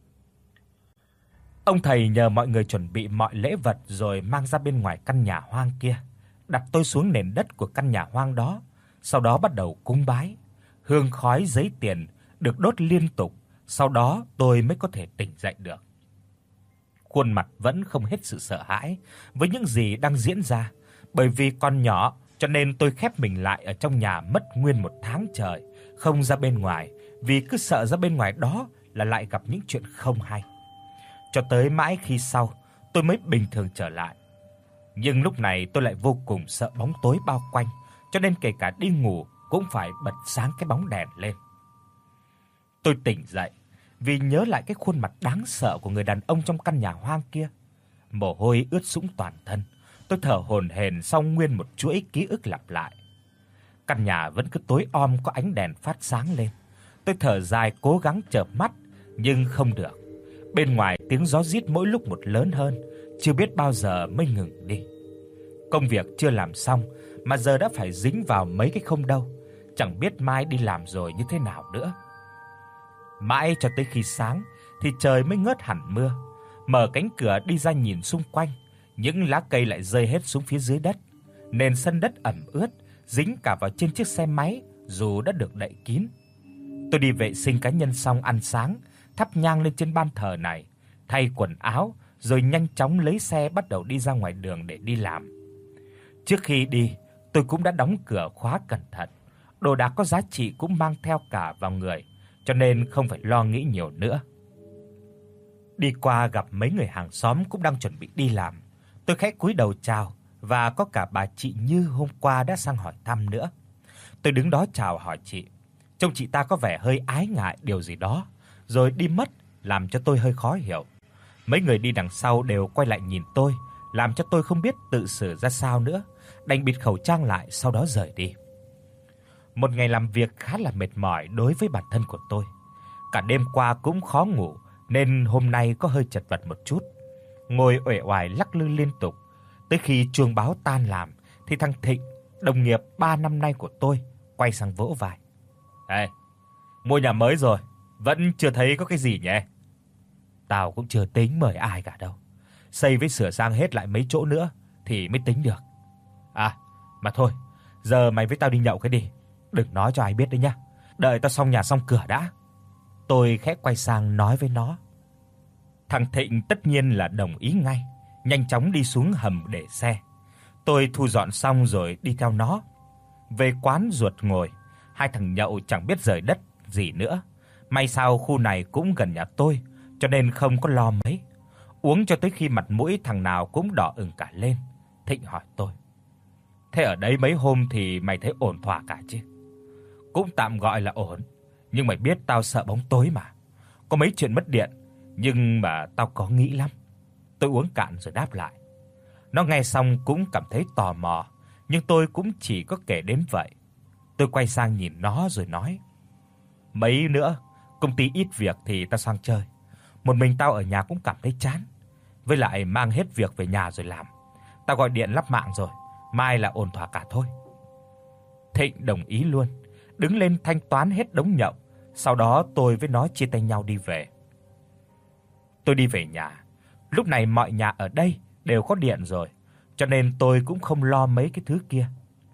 Ông thầy nhờ mọi người chuẩn bị mọi lễ vật rồi mang ra bên ngoài căn nhà hoang kia, đặt tôi xuống nền đất của căn nhà hoang đó, sau đó bắt đầu cúng bái. Hương khói giấy tiền được đốt liên tục, sau đó tôi mới có thể tỉnh dậy được. Khuôn mặt vẫn không hết sự sợ hãi với những gì đang diễn ra, bởi vì còn nhỏ cho nên tôi khép mình lại ở trong nhà mất nguyên một tháng trời, không ra bên ngoài, vì cứ sợ ra bên ngoài đó là lại gặp những chuyện không hay. Cho tới mãi khi sau, tôi mới bình thường trở lại. Nhưng lúc này tôi lại vô cùng sợ bóng tối bao quanh, cho nên kể cả đi ngủ cũng phải bật sáng cái bóng đèn lên. Tôi tỉnh dậy vì nhớ lại cái khuôn mặt đáng sợ của người đàn ông trong căn nhà hoang kia. Mồ hôi ướt sũng toàn thân, tôi thở hổn hển sau nguyên một chuỗi ký ức lặp lại. Căn nhà vẫn cứ tối om, có ánh đèn phát sáng lên. Tôi thở dài cố gắng chợp mắt nhưng không được. Bên ngoài tiếng gió rít mỗi lúc một lớn hơn, chưa biết bao giờ mới ngừng đi. Công việc chưa làm xong mà giờ đã phải dính vào mấy cái không đâu, chẳng biết mai đi làm rồi như thế nào nữa. Mãi cho tới khi sáng thì trời mới ngớt hẳn mưa. Mở cánh cửa đi ra nhìn xung quanh, những lá cây lại rơi hết xuống phía dưới đất. Nền sân đất ẩm ướt, dính cả vào trên chiếc xe máy dù đã được đậy kín. Tôi đi vệ sinh cá nhân xong ăn sáng, thắp nhang lên trên ban thờ này, thay quần áo rồi nhanh chóng lấy xe bắt đầu đi ra ngoài đường để đi làm. Trước khi đi, tôi cũng đã đóng cửa khóa cẩn thận. Đồ đạc có giá trị cũng mang theo cả vào người, cho nên không phải lo nghĩ nhiều nữa. Đi qua gặp mấy người hàng xóm cũng đang chuẩn bị đi làm. Tôi khẽ cúi đầu chào và có cả bà chị Như hôm qua đã sang hỏi thăm nữa. Tôi đứng đó chào hỏi chị. Trông chị ta có vẻ hơi ái ngại điều gì đó, rồi đi mất, làm cho tôi hơi khó hiểu. Mấy người đi đằng sau đều quay lại nhìn tôi, làm cho tôi không biết tự xử ra sao nữa, đành bịt khẩu trang lại sau đó rời đi. Một ngày làm việc khá là mệt mỏi đối với bản thân của tôi. Cả đêm qua cũng khó ngủ nên hôm nay có hơi chật vật một chút. Ngồi uể oải lắc lư liên tục, tới khi chuông báo tan làm thì thằng Thịnh, đồng nghiệp ba năm nay của tôi, quay sang vỗ vai. "Ê, mua nhà mới rồi, vẫn chưa thấy có cái gì nhỉ?" "Tao cũng chưa tính mời ai cả đâu. Xây với sửa sang hết lại mấy chỗ nữa thì mới tính được. À, mà thôi, giờ mày với tao đi nhậu cái đi, đừng nói cho ai biết đấy nhá. Đợi tao xong nhà xong cửa đã." Tôi khẽ quay sang nói với nó. Thằng Thịnh tất nhiên là đồng ý ngay, nhanh chóng đi xuống hầm để xe. Tôi thu dọn xong rồi đi theo nó. Về quán ruột ngồi, hai thằng nhậu chẳng biết rời đất gì nữa. May sao khu này cũng gần nhà tôi, cho nên không có lo mấy. Uống cho tới khi mặt mũi thằng nào cũng đỏ ửng cả lên. Thịnh hỏi tôi: "Thế ở đấy mấy hôm thì mày thấy ổn thỏa cả chứ?" "Cũng tạm gọi là ổn, nhưng mày biết tao sợ bóng tối mà. Có mấy chuyện mất điện, nhưng mà tao có nghĩ lắm." Tôi uống cạn rồi đáp lại. Nó nghe xong cũng cảm thấy tò mò, nhưng tôi cũng chỉ có kể đến vậy. Tôi quay sang nhìn nó rồi nói: "Mấy nữa, công ty ít việc thì tao sang chơi. Một mình tao ở nhà cũng cảm thấy chán. Với lại mang hết việc về nhà rồi làm. Tao gọi điện lắp mạng rồi, mai là ổn thỏa cả thôi." Thịnh đồng ý luôn, đứng lên thanh toán hết đống nhậu. Sau đó tôi với nó chia tay nhau đi về. Tôi đi về nhà. Lúc này mọi nhà ở đây đều có điện rồi, cho nên tôi cũng không lo mấy cái thứ kia.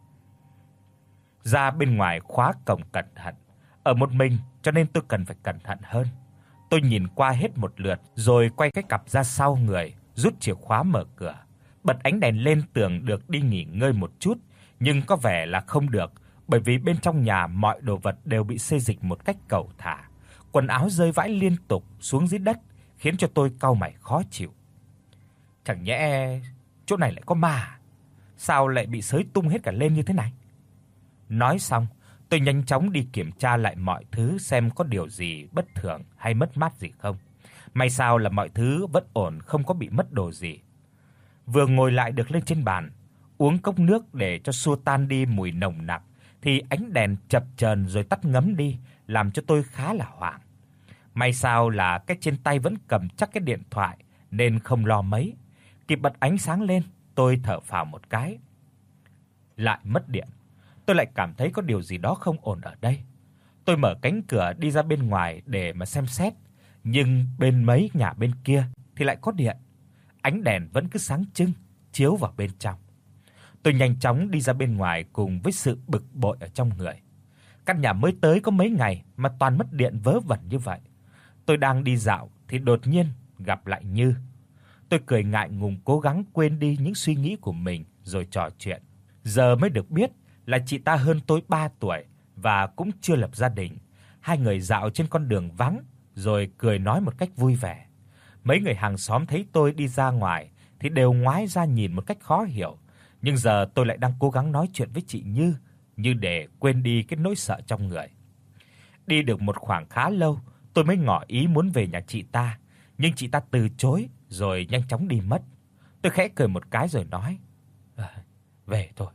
Ra bên ngoài khóa cổng cẩn thận. Ở một mình cho nên tôi cần phải cẩn thận hơn. Tôi nhìn qua hết một lượt rồi quay cái cặp ra sau người, rút chìa khóa mở cửa, bật ánh đèn lên tưởng được đi nghỉ ngơi một chút, nhưng có vẻ là không được, bởi vì bên trong nhà mọi đồ vật đều bị xê dịch một cách cẩu thả, quần áo rơi vãi liên tục xuống dưới đất, khiến cho tôi cau mày khó chịu. Chẳng nhẽ chỗ này lại có ma à? Sao lại bị xới tung hết cả lên như thế này? Nói xong, tôi nhanh chóng đi kiểm tra lại mọi thứ xem có điều gì bất thường hay mất mát gì không. May sao là mọi thứ vẫn ổn, không có bị mất đồ gì. Vừa ngồi lại được lên trên bàn, uống cốc nước để cho xua tan đi mùi nồng nặc thì ánh đèn chập chờn rồi tắt ngấm đi, làm cho tôi khá là hoảng. May sao là cái trên tay vẫn cầm chắc cái điện thoại nên không lo mấy. Kịp bật ánh sáng lên, tôi thở phào một cái. Lại mất điện. Tôi lại cảm thấy có điều gì đó không ổn ở đây. Tôi mở cánh cửa đi ra bên ngoài để mà xem xét, nhưng bên mấy nhà bên kia thì lại có điện. Ánh đèn vẫn cứ sáng trưng chiếu vào bên trong. Tôi nhanh chóng đi ra bên ngoài cùng với sự bực bội ở trong người. Căn nhà mới tới có mấy ngày mà toàn mất điện vớ vẩn như vậy. Tôi đang đi dạo thì đột nhiên gặp lại Như. Tôi cười ngại ngùng cố gắng quên đi những suy nghĩ của mình rồi trò chuyện. Giờ mới được biết là chị ta hơn tôi ba tuổi và cũng chưa lập gia đình. Hai người dạo trên con đường vắng rồi cười nói một cách vui vẻ. Mấy người hàng xóm thấy tôi đi ra ngoài thì đều ngoái ra nhìn một cách khó hiểu, nhưng giờ tôi lại đang cố gắng nói chuyện với chị Như, như để quên đi cái nỗi sợ trong người. Đi được một khoảng khá lâu, tôi mới ngỏ ý muốn về nhà chị ta, nhưng chị ta từ chối rồi nhanh chóng đi mất. Tôi khẽ cười một cái rồi nói: à, "Về thôi."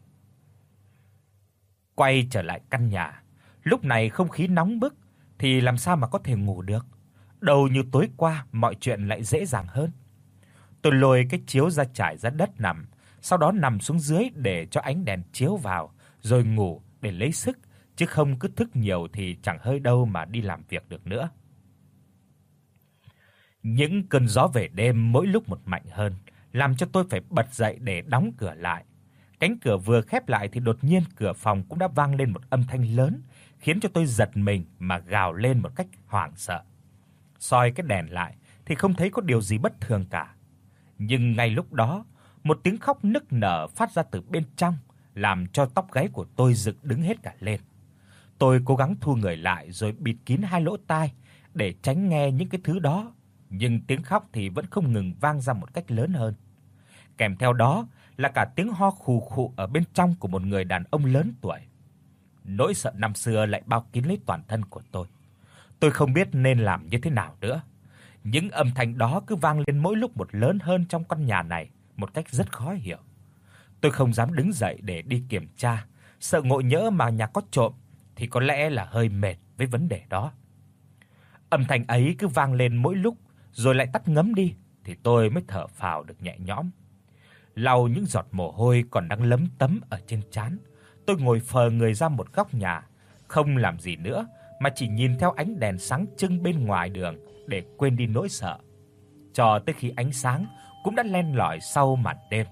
Quay trở lại căn nhà, lúc này không khí nóng bức thì làm sao mà có thể ngủ được. Đầu như tối qua mọi chuyện lại dễ dàng hơn. Tôi lôi cái chiếu ra trải ra đất nằm, sau đó nằm xuống dưới để cho ánh đèn chiếu vào rồi ngủ để lấy sức, chứ không cứ thức nhiều thì chẳng hơi đâu mà đi làm việc được nữa. Những cơn gió về đêm mỗi lúc một mạnh hơn, làm cho tôi phải bật dậy để đóng cửa lại. Cánh cửa vừa khép lại thì đột nhiên cửa phòng cũng đã vang lên một âm thanh lớn, khiến cho tôi giật mình mà gào lên một cách hoảng sợ. Soi cái đèn lại thì không thấy có điều gì bất thường cả. Nhưng ngay lúc đó, một tiếng khóc nức nở phát ra từ bên trong, làm cho tóc gáy của tôi dựng đứng hết cả lên. Tôi cố gắng thu người lại rồi bịt kín hai lỗ tai để tránh nghe những cái thứ đó, nhưng tiếng khóc thì vẫn không ngừng vang ra một cách lớn hơn. Kèm theo đó là cả tiếng ho khù khụ ở bên trong của một người đàn ông lớn tuổi. Nỗi sợ năm xưa lại bao kín lấy toàn thân của tôi. Tôi không biết nên làm như thế nào nữa. Những âm thanh đó cứ vang lên mỗi lúc một lớn hơn trong căn nhà này một cách rất khó hiểu. Tôi không dám đứng dậy để đi kiểm tra, sợ ngộ nhỡ mà nhà có trộm thì có lẽ là hơi mệt với vấn đề đó. Âm thanh ấy cứ vang lên mỗi lúc rồi lại tắt ngấm đi thì tôi mới thở phào được nhẹ nhõm. Lau những giọt mồ hôi còn đang lấm tấm ở trên trán, tôi ngồi phờ người ra một góc nhà, không làm gì nữa mà chỉ nhìn theo ánh đèn sáng trưng bên ngoài đường để quên đi nỗi sợ. Cho tới khi ánh sáng cũng đã len lỏi sau màn đêm.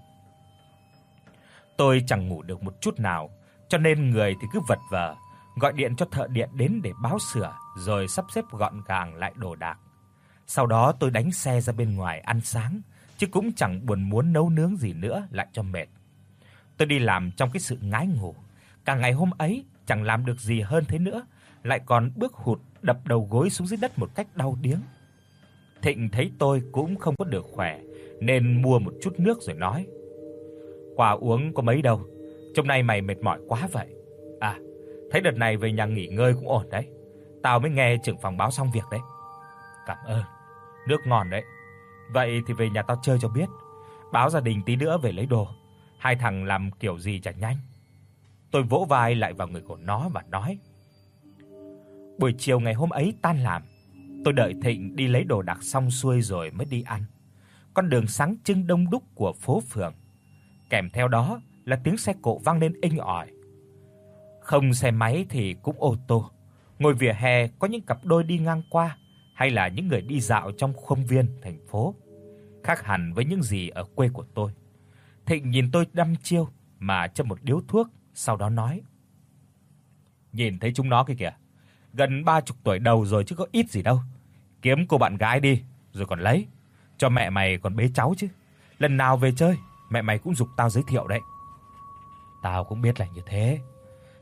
Tôi chẳng ngủ được một chút nào, cho nên người thì cứ vật vờ, gọi điện cho thợ điện đến để báo sửa rồi sắp xếp gọn gàng lại đồ đạc. Sau đó tôi đánh xe ra bên ngoài ăn sáng, chứ cũng chẳng buồn muốn nấu nướng gì nữa lại cho mệt. Tôi đi làm trong cái sự ngái ngủ, cả ngày hôm ấy chẳng làm được gì hơn thế nữa, lại còn bước hụt đập đầu gối xuống dưới đất một cách đau điếng. Thịnh thấy tôi cũng không có được khỏe nên mua một chút nước rồi nói: "Qua uống có mấy đâu, trông nay mày mệt mỏi quá vậy. À, thấy đợt này về nhà nghỉ ngơi cũng ổn đấy. Tao mới nghe trưởng phòng báo xong việc đấy." "Cảm ơn, nước ngon đấy. Vậy thì về nhà tao chơi cho biết, báo gia đình tí nữa về lấy đồ. Hai thằng làm kiểu gì chả nhanh." Tôi vỗ vai lại vào người của nó và nói. Buổi chiều ngày hôm ấy tan làm, tôi đợi Thịnh đi lấy đồ đạc xong xuôi rồi mới đi ăn. Con đường sáng trưng đông đúc của phố phường, kèm theo đó là tiếng xe cộ vang lên inh ỏi. Không xe máy thì cũng ô tô. Ngồi vỉa hè có những cặp đôi đi ngang qua, hay là những người đi dạo trong khuôn viên thành phố, khác hẳn với những gì ở quê của tôi. Thịnh nhìn tôi đăm chiêu mà châm một điếu thuốc, sau đó nói: "Nhìn thấy chúng nó kia kìa, gần ba mươi tuổi đầu rồi chứ có ít gì đâu. Kiếm cô bạn gái đi rồi còn lấy, cho mẹ mày còn bế cháu chứ. Lần nào về chơi, mẹ mày cũng giục tao giới thiệu đấy." "Tao cũng biết là như thế,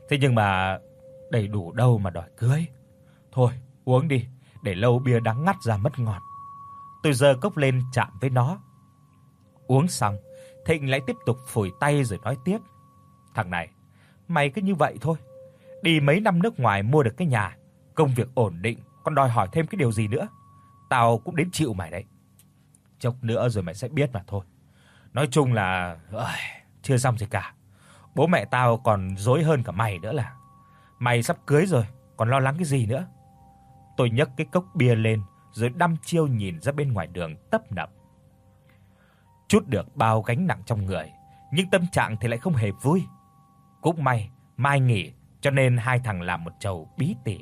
Thế nhưng mà đầy đủ đâu mà đòi cưới. Thôi, uống đi, để lâu bia đắng ngắt ra mất ngọt. Tôi giơ cốc lên chạm với nó. Uống xong, Thịnh lại tiếp tục phủi tay rồi nói tiếp: "Thằng này, mày cứ như vậy thôi. Đi mấy năm nước ngoài mua được cái nhà, công việc ổn định, còn đòi hỏi thêm cái điều gì nữa? Tao cũng đến chịu mày đấy. Chốc nữa rồi mày sẽ biết mà thôi. Nói chung là ơi, chưa xong gì cả. Bố mẹ tao còn rối hơn cả mày nữa là. Mày sắp cưới rồi, còn lo lắng cái gì nữa?" Tôi nhấc cái cốc bia lên rồi đăm chiêu nhìn ra bên ngoài đường tấp nập. Trút được bao gánh nặng trong người, nhưng tâm trạng thì lại không hề vui. Cũng may mai nghỉ, cho nên hai thằng làm một chầu bí tỉ.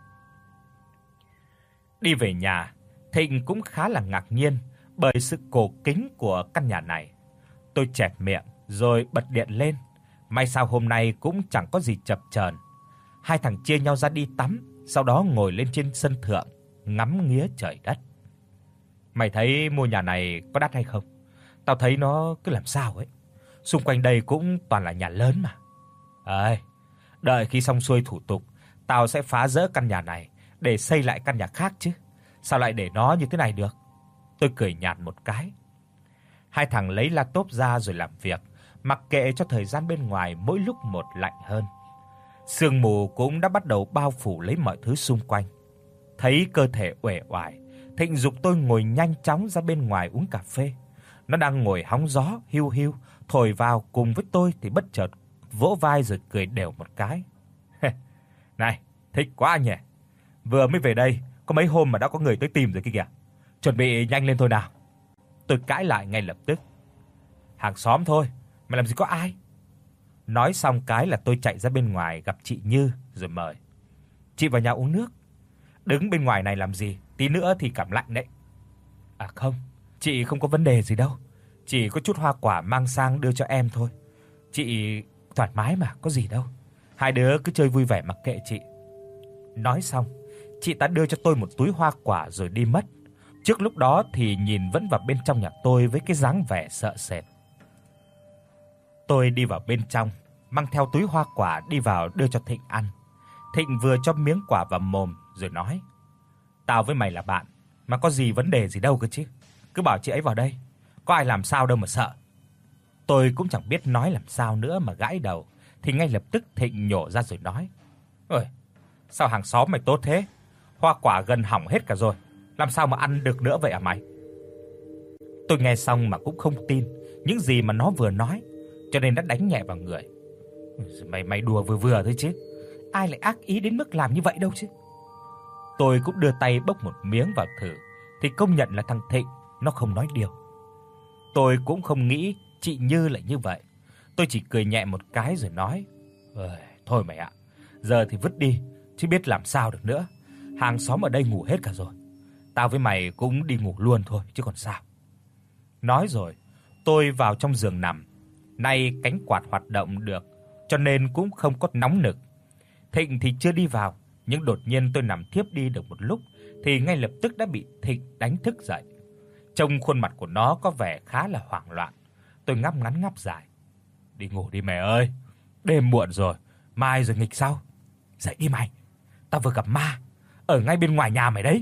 Đi về nhà, Thịnh cũng khá là ngạc nhiên bởi sự cổ kính của căn nhà này. Tôi chẹp miệng rồi bật điện lên. May sao hôm nay cũng chẳng có gì chập chờn. Hai thằng chia nhau ra đi tắm, sau đó ngồi lên trên sân thượng ngắm nghía trời đất. "Mày thấy mua nhà này có đắt hay không? Tao thấy nó cứ làm sao ấy. Xung quanh đây cũng toàn là nhà lớn mà." "Ơi, đợi khi xong xuôi thủ tục, tao sẽ phá dỡ căn nhà này để xây lại căn nhà khác chứ. Sao lại để nó như thế này được?" Tôi cười nhạt một cái. Hai thằng lấy laptop ra rồi làm việc, mặc kệ cho thời gian bên ngoài mỗi lúc một lạnh hơn. Sương mù cũng đã bắt đầu bao phủ lấy mọi thứ xung quanh. Thấy cơ thể uể oải, Thịnh giục tôi ngồi nhanh chóng ra bên ngoài uống cà phê. Nó đang ngồi hóng gió hiu hiu thổi vào cùng với tôi thì bất chợt vỗ vai rồi cười đều một cái. "Này, thích quá nhỉ. Vừa mới về đây, có mấy hôm mà đã có người tới tìm rồi kia kìa. Chuẩn bị nhanh lên thôi nào." Tôi cãi lại ngay lập tức. "Hàng xóm thôi, mà làm gì có ai." Nói xong cái là tôi chạy ra bên ngoài gặp chị Như rồi mời: "Chị vào nhà uống nước. Đứng bên ngoài này làm gì, tí nữa thì cảm lạnh đấy." "À không, chị không có vấn đề gì đâu. Chỉ có chút hoa quả mang sang đưa cho em thôi. Chị thoải mái mà, có gì đâu. Hai đứa cứ chơi vui vẻ mặc kệ chị." Nói xong, chị ta đưa cho tôi một túi hoa quả rồi đi mất. Trước lúc đó thì nhìn vẫn vào bên trong nhà tôi với cái dáng vẻ sợ sệt. Tôi đi vào bên trong, mang theo túi hoa quả đi vào đưa cho Thịnh ăn. Thịnh vừa cho miếng quả vào mồm rồi nói: "Tao với mày là bạn, mà có gì vấn đề gì đâu cơ chứ. Cứ bảo chị ấy vào đây, có ai làm sao đâu mà sợ." Tôi cũng chẳng biết nói làm sao nữa mà gãi đầu, thì ngay lập tức Thịnh nhổ ra rồi nói: "Ơi, sao hàng xóm mày tốt thế? Hoa quả gần hỏng hết cả rồi, làm sao mà ăn được nữa vậy à mày?" Tôi nghe xong mà cũng không tin những gì mà nó vừa nói, cho nên đã đánh nhẹ vào người. "Mày mày đùa vừa vừa thôi chứ. Ai lại ác ý đến mức làm như vậy đâu chứ." Tôi cũng đưa tay bốc một miếng vào thử, thì công nhận là thằng Thịnh nó không nói điều. Tôi cũng không nghĩ chị Như lại như vậy. Tôi chỉ cười nhẹ một cái rồi nói: "Ơi, thôi mày ạ, giờ thì vứt đi, chứ biết làm sao được nữa. Hàng xóm ở đây ngủ hết cả rồi. Tao với mày cũng đi ngủ luôn thôi chứ còn sao." Nói rồi, tôi vào trong giường nằm. Nay cánh quạt hoạt động được, cho nên cũng không có nóng nực. Thịnh thì chưa đi vào, nhưng đột nhiên tôi nằm thiếp đi được một lúc thì ngay lập tức đã bị Thịnh đánh thức dậy. Trông khuôn mặt của nó có vẻ khá là hoảng loạn. Tôi ngáp ngắn ngáp dài: "Đi ngủ đi mẹ ơi, đêm muộn rồi, mai rồi nghịch sau. Dậy đi mày, tao vừa gặp ma ở ngay bên ngoài nhà mày đấy."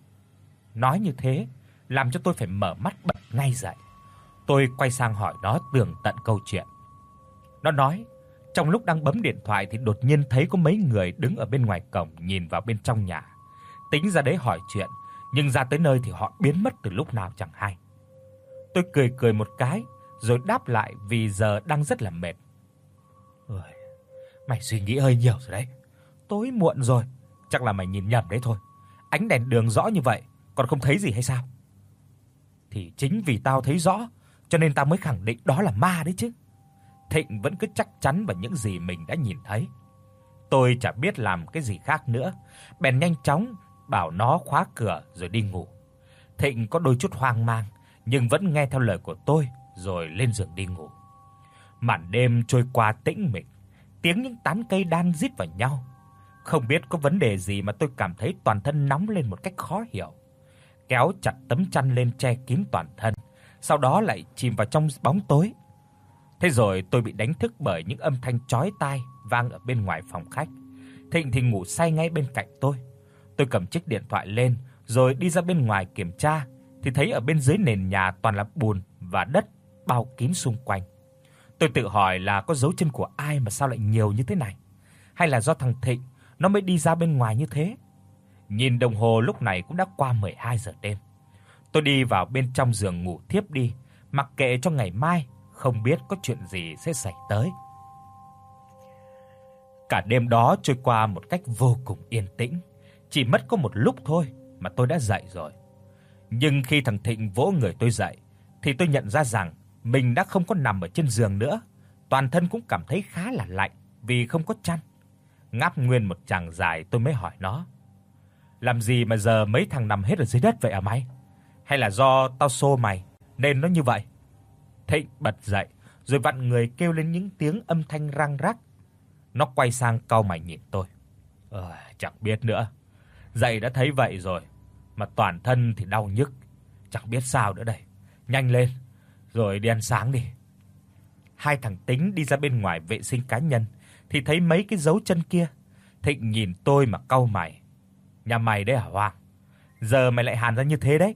Nói như thế làm cho tôi phải mở mắt bật ngay dậy. Tôi quay sang hỏi nó tường tận câu chuyện. Nó nói trong lúc đang bấm điện thoại thì đột nhiên thấy có mấy người đứng ở bên ngoài cổng nhìn vào bên trong nhà. Tính ra đấy hỏi chuyện, nhưng ra tới nơi thì họ biến mất từ lúc nào chẳng hay. Tôi cười cười một cái rồi đáp lại vì giờ đang rất là mệt: "Ơi, mày suy nghĩ hơi nhiều rồi đấy. Tối muộn rồi, chắc là mày nhìn nhầm đấy thôi. Ánh đèn đường rõ như vậy, còn không thấy gì hay sao?" "Thì chính vì tao thấy rõ, cho nên tao mới khẳng định đó là ma đấy chứ." Thịnh vẫn cứ chắc chắn vào những gì mình đã nhìn thấy. Tôi chả biết làm cái gì khác nữa, bèn nhanh chóng bảo nó khóa cửa rồi đi ngủ. Thịnh có đôi chút hoang mang, nhưng vẫn nghe theo lời của tôi rồi lên giường đi ngủ. Màn đêm trôi qua tĩnh mịch, tiếng những tán cây đan rít vào nhau. Không biết có vấn đề gì mà tôi cảm thấy toàn thân nóng lên một cách khó hiểu. Kéo chặt tấm chăn lên che kín toàn thân, sau đó lại chìm vào trong bóng tối. Thế rồi tôi bị đánh thức bởi những âm thanh chói tai vang ở bên ngoài phòng khách. Thịnh thì ngủ say ngay bên cạnh tôi. Tôi cầm chiếc điện thoại lên rồi đi ra bên ngoài kiểm tra thì thấy ở bên dưới nền nhà toàn là bùn và đất bao kín xung quanh. Tôi tự hỏi là có dấu chân của ai mà sao lại nhiều như thế này? Hay là do thằng Thịnh nó mới đi ra bên ngoài như thế? Nhìn đồng hồ lúc này cũng đã qua mười hai giờ đêm. Tôi đi vào bên trong giường ngủ thiếp đi, mặc kệ cho ngày mai không biết có chuyện gì sẽ xảy tới. Cả đêm đó trôi qua một cách vô cùng yên tĩnh, chỉ mất có một lúc thôi mà tôi đã dậy rồi. Nhưng khi thằng Thịnh vỗ người tôi dậy thì tôi nhận ra rằng mình đã không có nằm ở trên giường nữa, toàn thân cũng cảm thấy khá là lạnh vì không có chăn. Ngáp nguyên một tràng dài tôi mới hỏi nó: "Làm gì mà giờ mấy thằng nằm hết ở dưới đất vậy à mày? Hay là do tao xô mày nên nó như vậy?" Thịnh bật dậy rồi vặn người kêu lên những tiếng âm thanh răng rắc. Nó quay sang cau mày nhìn tôi. Ờ, chẳng biết nữa. Dậy đã thấy vậy rồi mà toàn thân thì đau nhức, chẳng biết sao nữa đây. Nhanh lên rồi đi ăn sáng đi. Hai thằng Tính đi ra bên ngoài vệ sinh cá nhân thì thấy mấy cái dấu chân kia. Thịnh nhìn tôi mà cau mày. Nhà mày đấy hả Hoàng? Giờ mày lại hàn ra như thế đấy.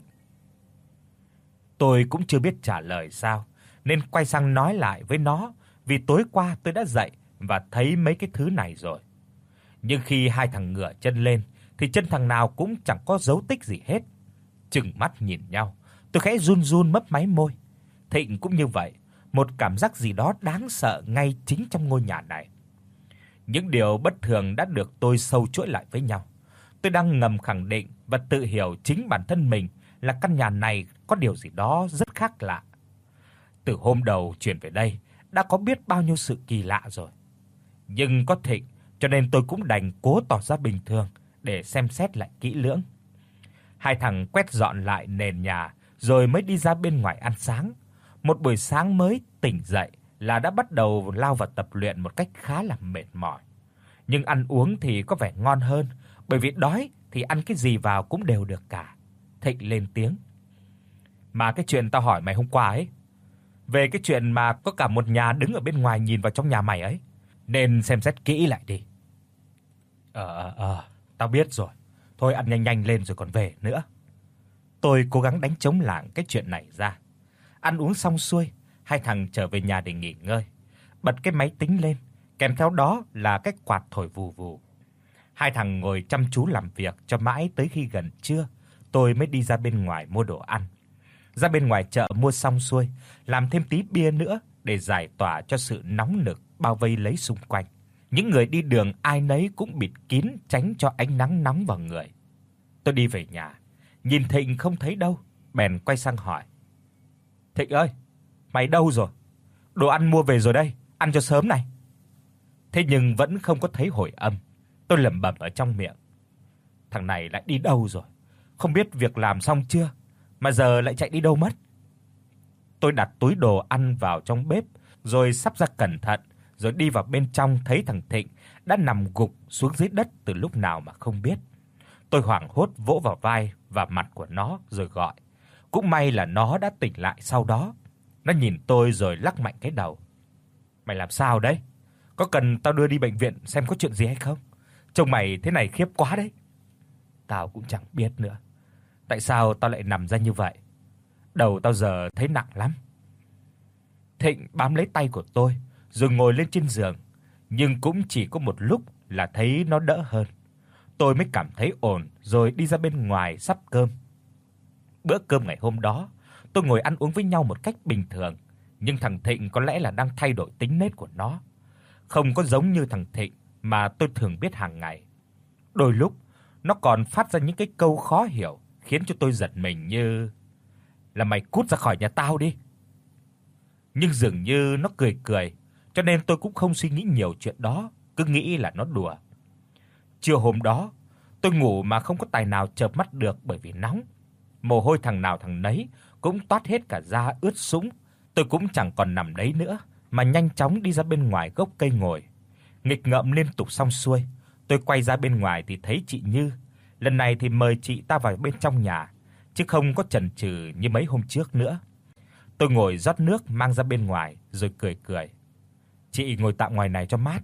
Tôi cũng chưa biết trả lời sao nên quay sang nói lại với nó, vì tối qua tôi đã dậy và thấy mấy cái thứ này rồi. Nhưng khi hai thằng ngửa chân lên thì chân thằng nào cũng chẳng có dấu tích gì hết. Trừng mắt nhìn nhau, tôi khẽ run run mấp máy môi. Thịnh cũng như vậy, một cảm giác gì đó đáng sợ ngay chính trong ngôi nhà này. Những điều bất thường đã được tôi sâu chuỗi lại với nhau. Tôi đang ngầm khẳng định và tự hiểu chính bản thân mình là căn nhà này có điều gì đó rất khác lạ. Từ hôm đầu chuyển về đây đã có biết bao nhiêu sự kỳ lạ rồi. Nhưng có Thịnh cho nên tôi cũng đành cố tỏ ra bình thường để xem xét lại kỹ lưỡng. Hai thằng quét dọn lại nền nhà rồi mới đi ra bên ngoài ăn sáng. Một buổi sáng mới tỉnh dậy là đã bắt đầu lao vào tập luyện một cách khá là mệt mỏi. Nhưng ăn uống thì có vẻ ngon hơn, bởi vì đói thì ăn cái gì vào cũng đều được cả. Thịnh lên tiếng: "Mà cái chuyện tao hỏi mày hôm qua ấy, về cái chuyện mà có cả một nhà đứng ở bên ngoài nhìn vào trong nhà mày ấy, nên xem xét kỹ lại đi." Ờ ờ ờ, tao biết rồi. Thôi ăn nhanh nhanh lên rồi còn về nữa. Tôi cố gắng đánh trống lảng cái chuyện này ra. Ăn uống xong xuôi, hai thằng trở về nhà để nghỉ ngơi. Bật cái máy tính lên, kèm theo đó là cái quạt thổi vù vù. Hai thằng ngồi chăm chú làm việc cho mãi tới khi gần trưa, tôi mới đi ra bên ngoài mua đồ ăn. Ra bên ngoài chợ mua xong xuôi, làm thêm tí bia nữa để giải tỏa cho sự nóng nực bao vây lấy xung quanh. Những người đi đường ai nấy cũng bịt kín tránh cho ánh nắng nóng vào người. Tôi đi về nhà, nhìn Thịnh không thấy đâu, bèn quay sang hỏi: "Thịnh ơi, mày đâu rồi? Đồ ăn mua về rồi đây, ăn cho sớm này." Thế nhưng vẫn không có thấy hồi âm. Tôi lẩm bẩm ở trong miệng: thằng này lại đi đâu rồi? Không biết việc làm xong chưa mà giờ lại chạy đi đâu mất. Tôi đặt túi đồ ăn vào trong bếp rồi sắp ra cẩn thận, rồi đi vào bên trong thấy thằng Thịnh đã nằm gục xuống dưới đất từ lúc nào mà không biết. Tôi hoảng hốt vỗ vào vai và mặt của nó rồi gọi. Cũng may là nó đã tỉnh lại sau đó. Nó nhìn tôi rồi lắc mạnh cái đầu. "Mày làm sao đấy? Có cần tao đưa đi bệnh viện xem có chuyện gì hay không? Trông mày thế này khiếp quá đấy." "Tao cũng chẳng biết nữa. Tại sao tao lại nằm ra như vậy? Đầu tao giờ thấy nặng lắm." Thịnh bám lấy tay của tôi rồi ngồi lên trên giường, nhưng cũng chỉ có một lúc là thấy nó đỡ hơn. Tôi mới cảm thấy ổn rồi đi ra bên ngoài sắp cơm. Bữa cơm ngày hôm đó, tôi ngồi ăn uống với nhau một cách bình thường, nhưng thằng Thịnh có lẽ là đang thay đổi tính nết của nó. Không có giống như thằng Thịnh mà tôi thường biết hàng ngày. Đôi lúc nó còn phát ra những cái câu khó hiểu khiến cho tôi giật mình, như là "Mày cút ra khỏi nhà tao đi." Nhưng dường như nó cười cười, cho nên tôi cũng không suy nghĩ nhiều chuyện đó, cứ nghĩ là nó đùa. Trưa hôm đó, tôi ngủ mà không có tài nào chợp mắt được bởi vì nóng. Mồ hôi thằng nào thằng nấy cũng toát hết cả da ướt sũng. Tôi cũng chẳng còn nằm đấy nữa mà nhanh chóng đi ra bên ngoài gốc cây ngồi. Nghịch ngợm liên tục xong xuôi, tôi quay ra bên ngoài thì thấy chị Như. Lần này thì mời chị ta vào bên trong nhà, chứ không có chần chừ như mấy hôm trước nữa. Tôi ngồi rót nước mang ra bên ngoài rồi cười cười. "Chị ngồi tạm ngoài này cho mát,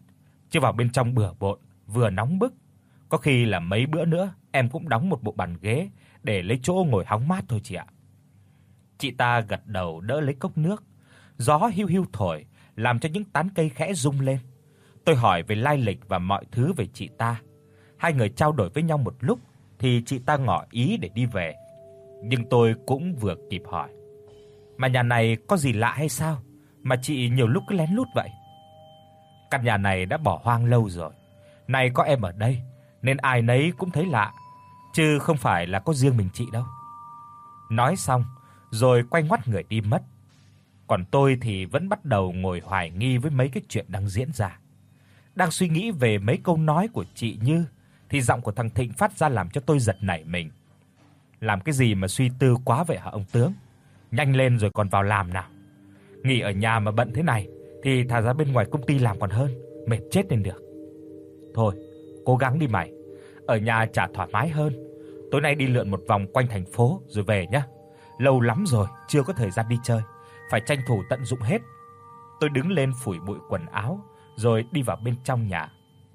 chứ vào bên trong bừa bộn, vừa nóng bức. Có khi là mấy bữa nữa em cũng đóng một bộ bàn ghế để lấy chỗ ngồi hóng mát thôi chị ạ." Chị ta gật đầu đỡ lấy cốc nước. Gió hiu hiu thổi, làm cho những tán cây khẽ rung lên. Tôi hỏi về lai lịch và mọi thứ về chị ta. Hai người trao đổi với nhau một lúc thì chị ta ngỏ ý để đi về. Nhưng tôi cũng vừa kịp hỏi: "Mà nhà này có gì lạ hay sao mà chị nhiều lúc cứ lén lút vậy?" "Căn nhà này đã bỏ hoang lâu rồi. Này có em ở đây nên ai nấy cũng thấy lạ, chứ không phải là có riêng mình chị đâu." Nói xong rồi quay ngoắt người đi mất. Còn tôi thì vẫn bắt đầu ngồi hoài nghi với mấy cái chuyện đang diễn ra. Đang suy nghĩ về mấy câu nói của chị Như thì giọng của thằng Thịnh phát ra làm cho tôi giật nảy mình. "Làm cái gì mà suy tư quá vậy hả ông tướng? Nhanh lên rồi còn vào làm nào. Nghỉ ở nhà mà bận thế này thì thà ra bên ngoài công ty làm còn hơn, mệt chết lên được." "Thôi, cố gắng đi mày. Ở nhà chả thoải mái hơn. Tối nay đi lượn một vòng quanh thành phố rồi về nhá. Lâu lắm rồi chưa có thời gian đi chơi, phải tranh thủ tận dụng hết." Tôi đứng lên phủi bụi quần áo rồi đi vào bên trong nhà.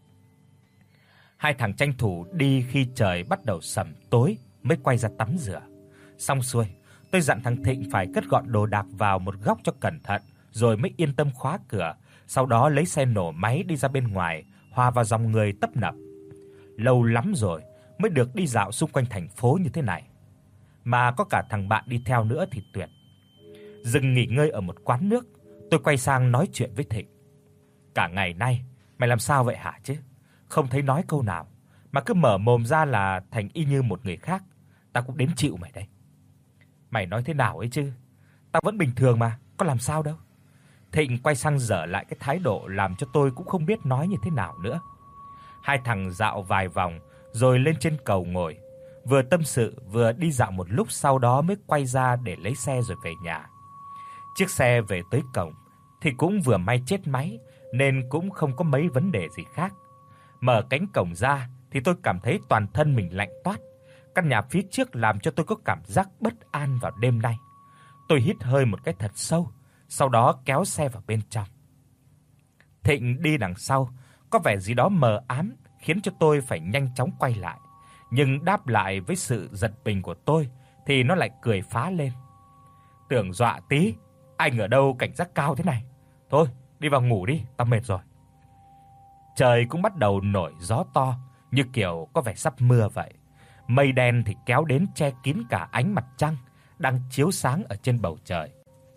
Hai thằng tranh thủ đi khi trời bắt đầu sẩm tối mới quay ra tắm rửa. Xong xuôi, tôi dặn thằng Thịnh phải cất gọn đồ đạc vào một góc cho cẩn thận rồi mới yên tâm khóa cửa, sau đó lấy xe nổ máy đi ra bên ngoài, hòa vào dòng người tấp nập. Lâu lắm rồi mới được đi dạo xung quanh thành phố như thế này. Mà có cả thằng bạn đi theo nữa thì tuyệt. Dừng nghỉ ngơi ở một quán nước, tôi quay sang nói chuyện với Thịnh. "Cả ngày nay mày làm sao vậy hả chứ? Không thấy nói câu nào mà cứ mở mồm ra là thành y như một người khác. Tao cũng đến chịu mày đây." "Mày nói thế nào ấy chứ? Tao vẫn bình thường mà, có làm sao đâu." Thịnh quay sang giở lại cái thái độ làm cho tôi cũng không biết nói như thế nào nữa. Hai thằng dạo vài vòng rồi lên trên cầu ngồi, vừa tâm sự vừa đi dạo một lúc, sau đó mới quay ra để lấy xe rồi về nhà. Chiếc xe về tới cổng thì cũng vừa may chết máy nên cũng không có mấy vấn đề gì khác. Mở cánh cổng ra thì tôi cảm thấy toàn thân mình lạnh toát. Căn nhà phía trước làm cho tôi có cảm giác bất an vào đêm nay. Tôi hít hơi một cái thật sâu, sau đó kéo xe vào bên trong. Thịnh đi đằng sau, có vẻ gì đó mờ ám khiến cho tôi phải nhanh chóng quay lại. Nhưng đáp lại với sự giật mình của tôi thì nó lại cười phá lên. "Tưởng dọa tí, anh ở đâu cảnh giác cao thế này. Thôi, đi vào ngủ đi, tao mệt rồi." Trời cũng bắt đầu nổi gió to, như kiểu có vẻ sắp mưa vậy. Mây đen thì kéo đến che kín cả ánh mặt trăng đang chiếu sáng ở trên bầu trời.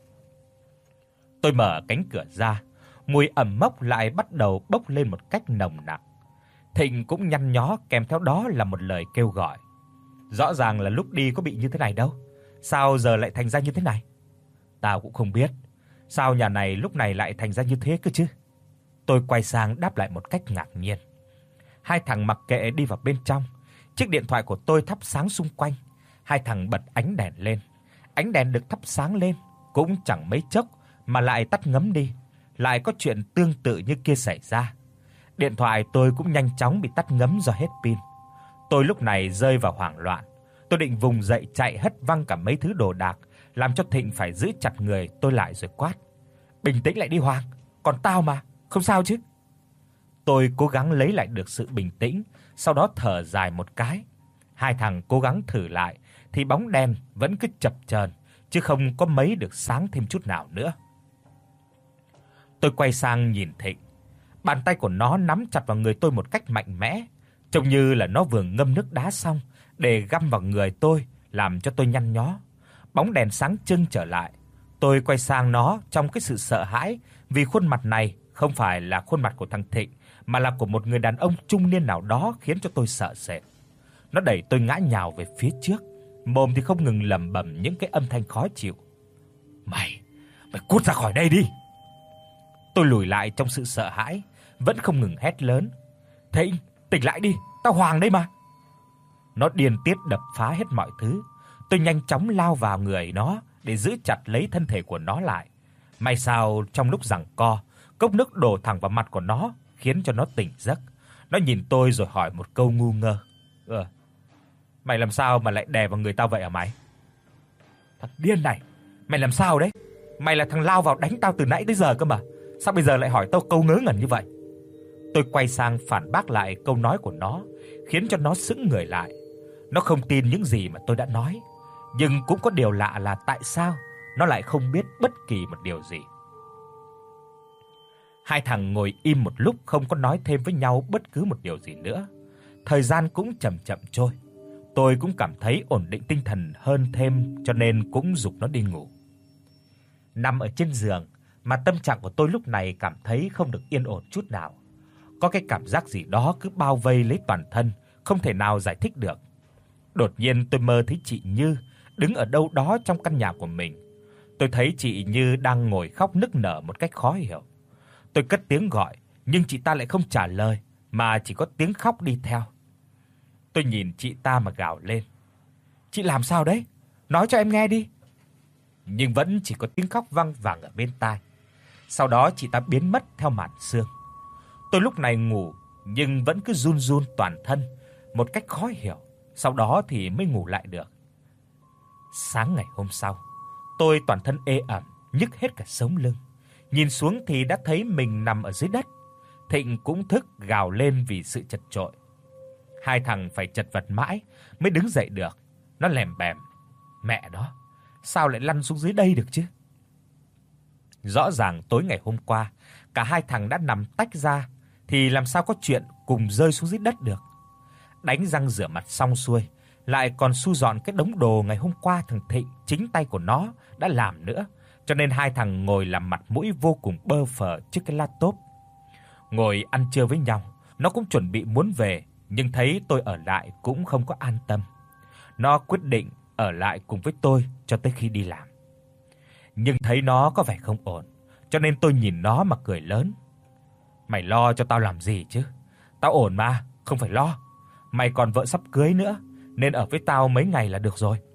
Tôi mở cánh cửa ra, mùi ẩm mốc lại bắt đầu bốc lên một cách nồng nặc. Thịnh cũng nhăn nhó, kèm theo đó là một lời kêu gọi. "Rõ ràng là lúc đi có bị như thế này đâu, sao giờ lại thành ra như thế này?" "Tao cũng không biết, sao nhà này lúc này lại thành ra như thế cơ chứ." Tôi quay sang đáp lại một cách ngạc nhiên. Hai thằng mặc kệ đi vào bên trong. Chiếc điện thoại của tôi thắp sáng xung quanh. Hai thằng bật ánh đèn lên. Ánh đèn được thắp sáng lên cũng chẳng mấy chốc mà lại tắt ngấm đi. Lại có chuyện tương tự như kia xảy ra. Điện thoại tôi cũng nhanh chóng bị tắt ngấm do hết pin. Tôi lúc này rơi vào hoảng loạn. Tôi định vùng dậy chạy hất văng cả mấy thứ đồ đạc, làm cho Thịnh phải giữ chặt người tôi lại rồi quát: "Bình tĩnh lại đi Hoàng, còn tao mà, không sao chứ?" Tôi cố gắng lấy lại được sự bình tĩnh, sau đó thở dài một cái. Hai thằng cố gắng thử lại thì bóng đen vẫn cứ chập chờn chứ không có mấy được sáng thêm chút nào nữa. Tôi quay sang nhìn Thịnh. Bàn tay của nó nắm chặt vào người tôi một cách mạnh mẽ, trông như là nó vừa ngâm nước đá xong để găm vào người tôi, làm cho tôi nhăn nhó. Bóng đèn sáng trưng trở lại. Tôi quay sang nó trong cái sự sợ hãi, vì khuôn mặt này không phải là khuôn mặt của thằng Thịnh mà là của một người đàn ông trung niên nào đó, khiến cho tôi sợ sệt. Nó đẩy tôi ngã nhào về phía trước, mồm thì không ngừng lẩm bẩm những cái âm thanh khó chịu. "Mày, mày cút ra khỏi đây đi." Tôi lùi lại trong sự sợ hãi, vẫn không ngừng hét lớn: "Thịnh, tỉnh lại đi, tao Hoàng đây mà." Nó điên tiết đập phá hết mọi thứ. Tôi nhanh chóng lao vào người nó để giữ chặt lấy thân thể của nó lại. May sao trong lúc giằng co, cốc nước đổ thẳng vào mặt của nó, khiến cho nó tỉnh giấc. Nó nhìn tôi rồi hỏi một câu ngu ngơ: "Ờ, mày làm sao mà lại đè vào người tao vậy hả mày?" "Thằng điên này, mày làm sao đấy? Mày là thằng lao vào đánh tao từ nãy tới giờ cơ mà, sao bây giờ lại hỏi tao câu ngớ ngẩn như vậy?" Tôi quay sang phản bác lại câu nói của nó, khiến cho nó sững người lại. Nó không tin những gì mà tôi đã nói, nhưng cũng có điều lạ là tại sao nó lại không biết bất kỳ một điều gì. Hai thằng ngồi im một lúc không có nói thêm với nhau bất cứ một điều gì nữa. Thời gian cũng chậm chậm trôi. Tôi cũng cảm thấy ổn định tinh thần hơn thêm cho nên cũng giục nó đi ngủ. Nằm ở trên giường mà tâm trạng của tôi lúc này cảm thấy không được yên ổn chút nào. Có cái cảm giác gì đó cứ bao vây lấy toàn thân, không thể nào giải thích được. Đột nhiên tôi mơ thấy chị Như đứng ở đâu đó trong căn nhà của mình. Tôi thấy chị Như đang ngồi khóc nức nở một cách khó hiểu. Tôi cất tiếng gọi, nhưng chị ta lại không trả lời mà chỉ có tiếng khóc đi theo. Tôi nhìn chị ta mà gào lên: "Chị làm sao đấy? Nói cho em nghe đi." Nhưng vẫn chỉ có tiếng khóc vang vẳng ở bên tai. Sau đó chị ta biến mất theo màn sương. Tôi lúc này ngủ nhưng vẫn cứ run run toàn thân một cách khó hiểu, sau đó thì mới ngủ lại được. Sáng ngày hôm sau, tôi toàn thân ê ẩm, nhức hết cả sống lưng. Nhìn xuống thì đã thấy mình nằm ở dưới đất. Thịnh cũng thức gào lên vì sự chật chội. Hai thằng phải chật vật mãi mới đứng dậy được. Nó lèm bèm: "Mẹ nó, sao lại lăn xuống dưới đây được chứ?" Rõ ràng tối ngày hôm qua, cả hai thằng đã nằm tách ra thì làm sao có chuyện cùng rơi xuống dưới đất được. Đánh răng rửa mặt xong xuôi, lại còn thu dọn cái đống đồ ngày hôm qua thằng Thịnh chính tay của nó đã làm nữa, cho nên hai thằng ngồi làm mặt mũi vô cùng bơ phờ trước cái laptop. Ngồi ăn trưa với nhau, nó cũng chuẩn bị muốn về, nhưng thấy tôi ở lại cũng không có an tâm. Nó quyết định ở lại cùng với tôi cho tới khi đi làm. Nhưng thấy nó có vẻ không ổn, cho nên tôi nhìn nó mà cười lớn: "Mày lo cho tao làm gì chứ? Tao ổn mà, không phải lo. Mày còn vợ sắp cưới nữa, nên ở với tao mấy ngày là được rồi."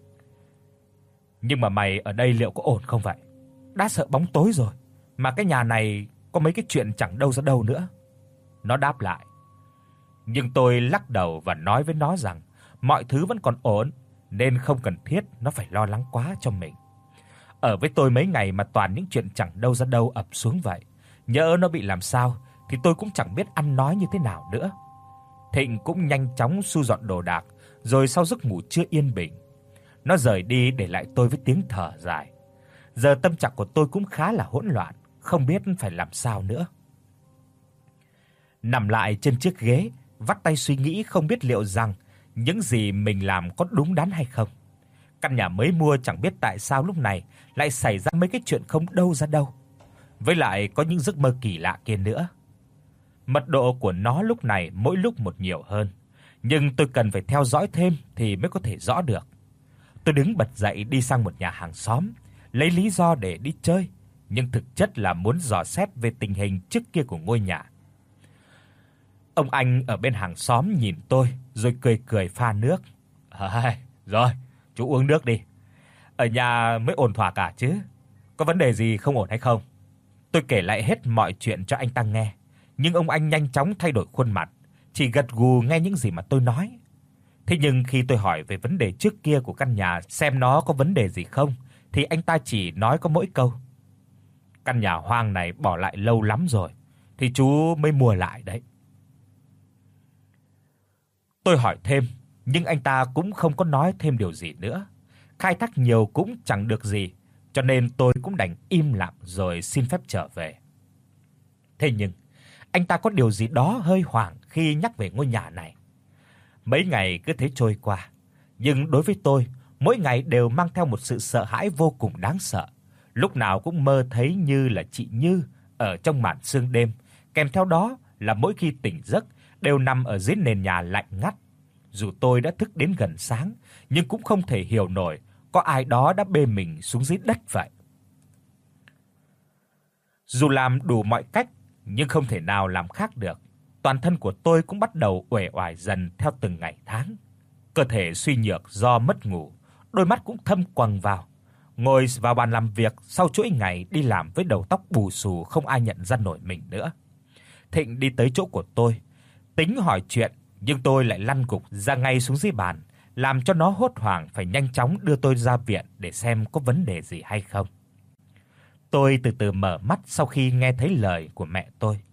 "Nhưng mà mày ở đây liệu có ổn không vậy? Đã sợ bóng tối rồi, mà cái nhà này có mấy cái chuyện chẳng đâu ra đâu nữa." Nó đáp lại. Nhưng tôi lắc đầu và nói với nó rằng mọi thứ vẫn còn ổn, nên không cần thiết nó phải lo lắng quá cho mình. Ở với tôi mấy ngày mà toàn những chuyện chẳng đâu ra đâu ập xuống vậy. Nhỡ nó bị làm sao thì tôi cũng chẳng biết ăn nói như thế nào nữa. Thịnh cũng nhanh chóng thu dọn đồ đạc, rồi sau giấc ngủ chưa yên bình, nó rời đi để lại tôi với tiếng thở dài. Giờ tâm trạng của tôi cũng khá là hỗn loạn, không biết phải làm sao nữa. Nằm lại trên chiếc ghế, vắt tay suy nghĩ không biết liệu rằng những gì mình làm có đúng đắn hay không. Căn nhà mới mua chẳng biết tại sao lúc này lại xảy ra mấy cái chuyện không đâu ra đâu. Với lại có những giấc mơ kỳ lạ kia nữa. Mật độ của nó lúc này mỗi lúc một nhiều hơn, nhưng tôi cần phải theo dõi thêm thì mới có thể rõ được. Tôi đứng bật dậy đi sang một nhà hàng xóm, lấy lý do để đi chơi, nhưng thực chất là muốn dò xét về tình hình trước kia của ngôi nhà. Ông anh ở bên hàng xóm nhìn tôi rồi cười cười pha nước. "À, rồi, chú uống nước đi. Ở nhà mới ổn thỏa cả chứ. Có vấn đề gì không ổn hay không?" Tôi kể lại hết mọi chuyện cho anh ta nghe, nhưng ông anh nhanh chóng thay đổi khuôn mặt, chỉ gật gù nghe những gì mà tôi nói. Thế nhưng khi tôi hỏi về vấn đề trước kia của căn nhà xem nó có vấn đề gì không, thì anh ta chỉ nói có mỗi câu: "Căn nhà hoang này bỏ lại lâu lắm rồi, thì chú mới mua lại đấy." Tôi hỏi thêm, nhưng anh ta cũng không có nói thêm điều gì nữa. Khai thác nhiều cũng chẳng được gì, cho nên tôi cũng đành im lặng rồi xin phép trở về. Thế nhưng anh ta có điều gì đó hơi hoảng khi nhắc về ngôi nhà này. Mấy ngày cứ thế trôi qua, nhưng đối với tôi, mỗi ngày đều mang theo một sự sợ hãi vô cùng đáng sợ. Lúc nào cũng mơ thấy như là chị Như ở trong màn sương đêm, kèm theo đó là mỗi khi tỉnh giấc đều nằm ở dưới nền nhà lạnh ngắt. Dù tôi đã thức đến gần sáng, nhưng cũng không thể hiểu nổi có ai đó đã bê mình xuống dưới đất vậy. Dù làm đủ mọi cách nhưng không thể nào làm khác được. Toàn thân của tôi cũng bắt đầu uể oải dần theo từng ngày tháng. Cơ thể suy nhược do mất ngủ, đôi mắt cũng thâm quầng vào. Ngồi vào bàn làm việc sau chuỗi ngày đi làm với đầu tóc bù xù không ai nhận ra nổi mình nữa. Thịnh đi tới chỗ của tôi, tính hỏi chuyện, nhưng tôi lại lăn gục ra ngay xuống dưới bàn, làm cho nó hốt hoảng phải nhanh chóng đưa tôi ra viện để xem có vấn đề gì hay không. Tôi từ từ mở mắt sau khi nghe thấy lời của mẹ tôi.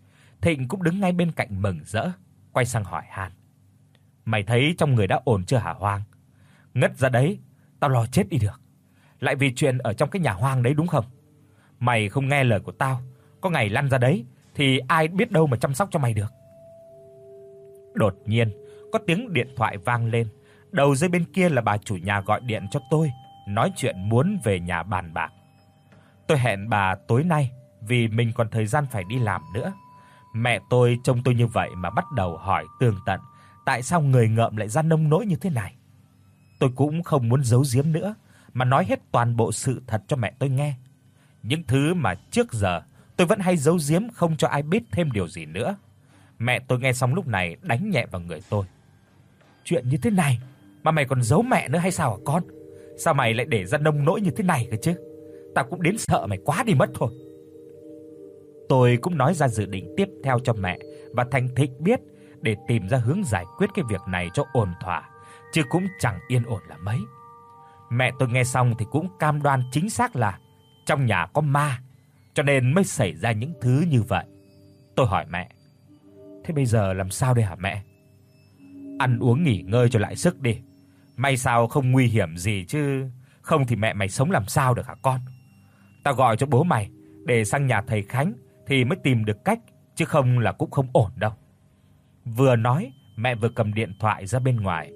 Thịnh cũng đứng ngay bên cạnh mừng rỡ, quay sang hỏi han: "Mày thấy trong người đã ổn chưa hả Hoang? Ngất ra đấy, tao lo chết đi được. Lại vì chuyện ở trong cái nhà hoang đấy đúng không? Mày không nghe lời của tao, có ngày lăn ra đấy thì ai biết đâu mà chăm sóc cho mày được." Đột nhiên, có tiếng điện thoại vang lên. Đầu dây bên kia là bà chủ nhà gọi điện cho tôi, nói chuyện muốn về nhà bàn bạc. Tôi hẹn bà tối nay vì mình còn thời gian phải đi làm nữa. Mẹ tôi trông tôi như vậy mà bắt đầu hỏi tường tận, tại sao người ngợm lại ra nông nỗi như thế này. Tôi cũng không muốn giấu giếm nữa, mà nói hết toàn bộ sự thật cho mẹ tôi nghe. Những thứ mà trước giờ tôi vẫn hay giấu giếm không cho ai biết thêm điều gì nữa. Mẹ tôi nghe xong lúc này đánh nhẹ vào người tôi. "Chuyện như thế này mà mày còn giấu mẹ nữa hay sao hả con? Sao mày lại để ra nông nỗi như thế này cơ chứ? Tao cũng đến sợ mày quá đi mất thôi." Tôi cũng nói ra dự định tiếp theo cho mẹ và Thành Thịnh biết để tìm ra hướng giải quyết cái việc này cho ổn thỏa, chứ cũng chẳng yên ổn là mấy. Mẹ tôi nghe xong thì cũng cam đoan chính xác là trong nhà có ma, cho nên mới xảy ra những thứ như vậy. Tôi hỏi mẹ: "Thế bây giờ làm sao đây hả mẹ?" "Ăn uống nghỉ ngơi cho lại sức đi. May sao không nguy hiểm gì chứ, không thì mẹ mày sống làm sao được hả con? Tao gọi cho bố mày để sang nhà thầy Khánh thì mới tìm được cách, chứ không là cũng không ổn đâu." Vừa nói, mẹ vừa cầm điện thoại ra bên ngoài.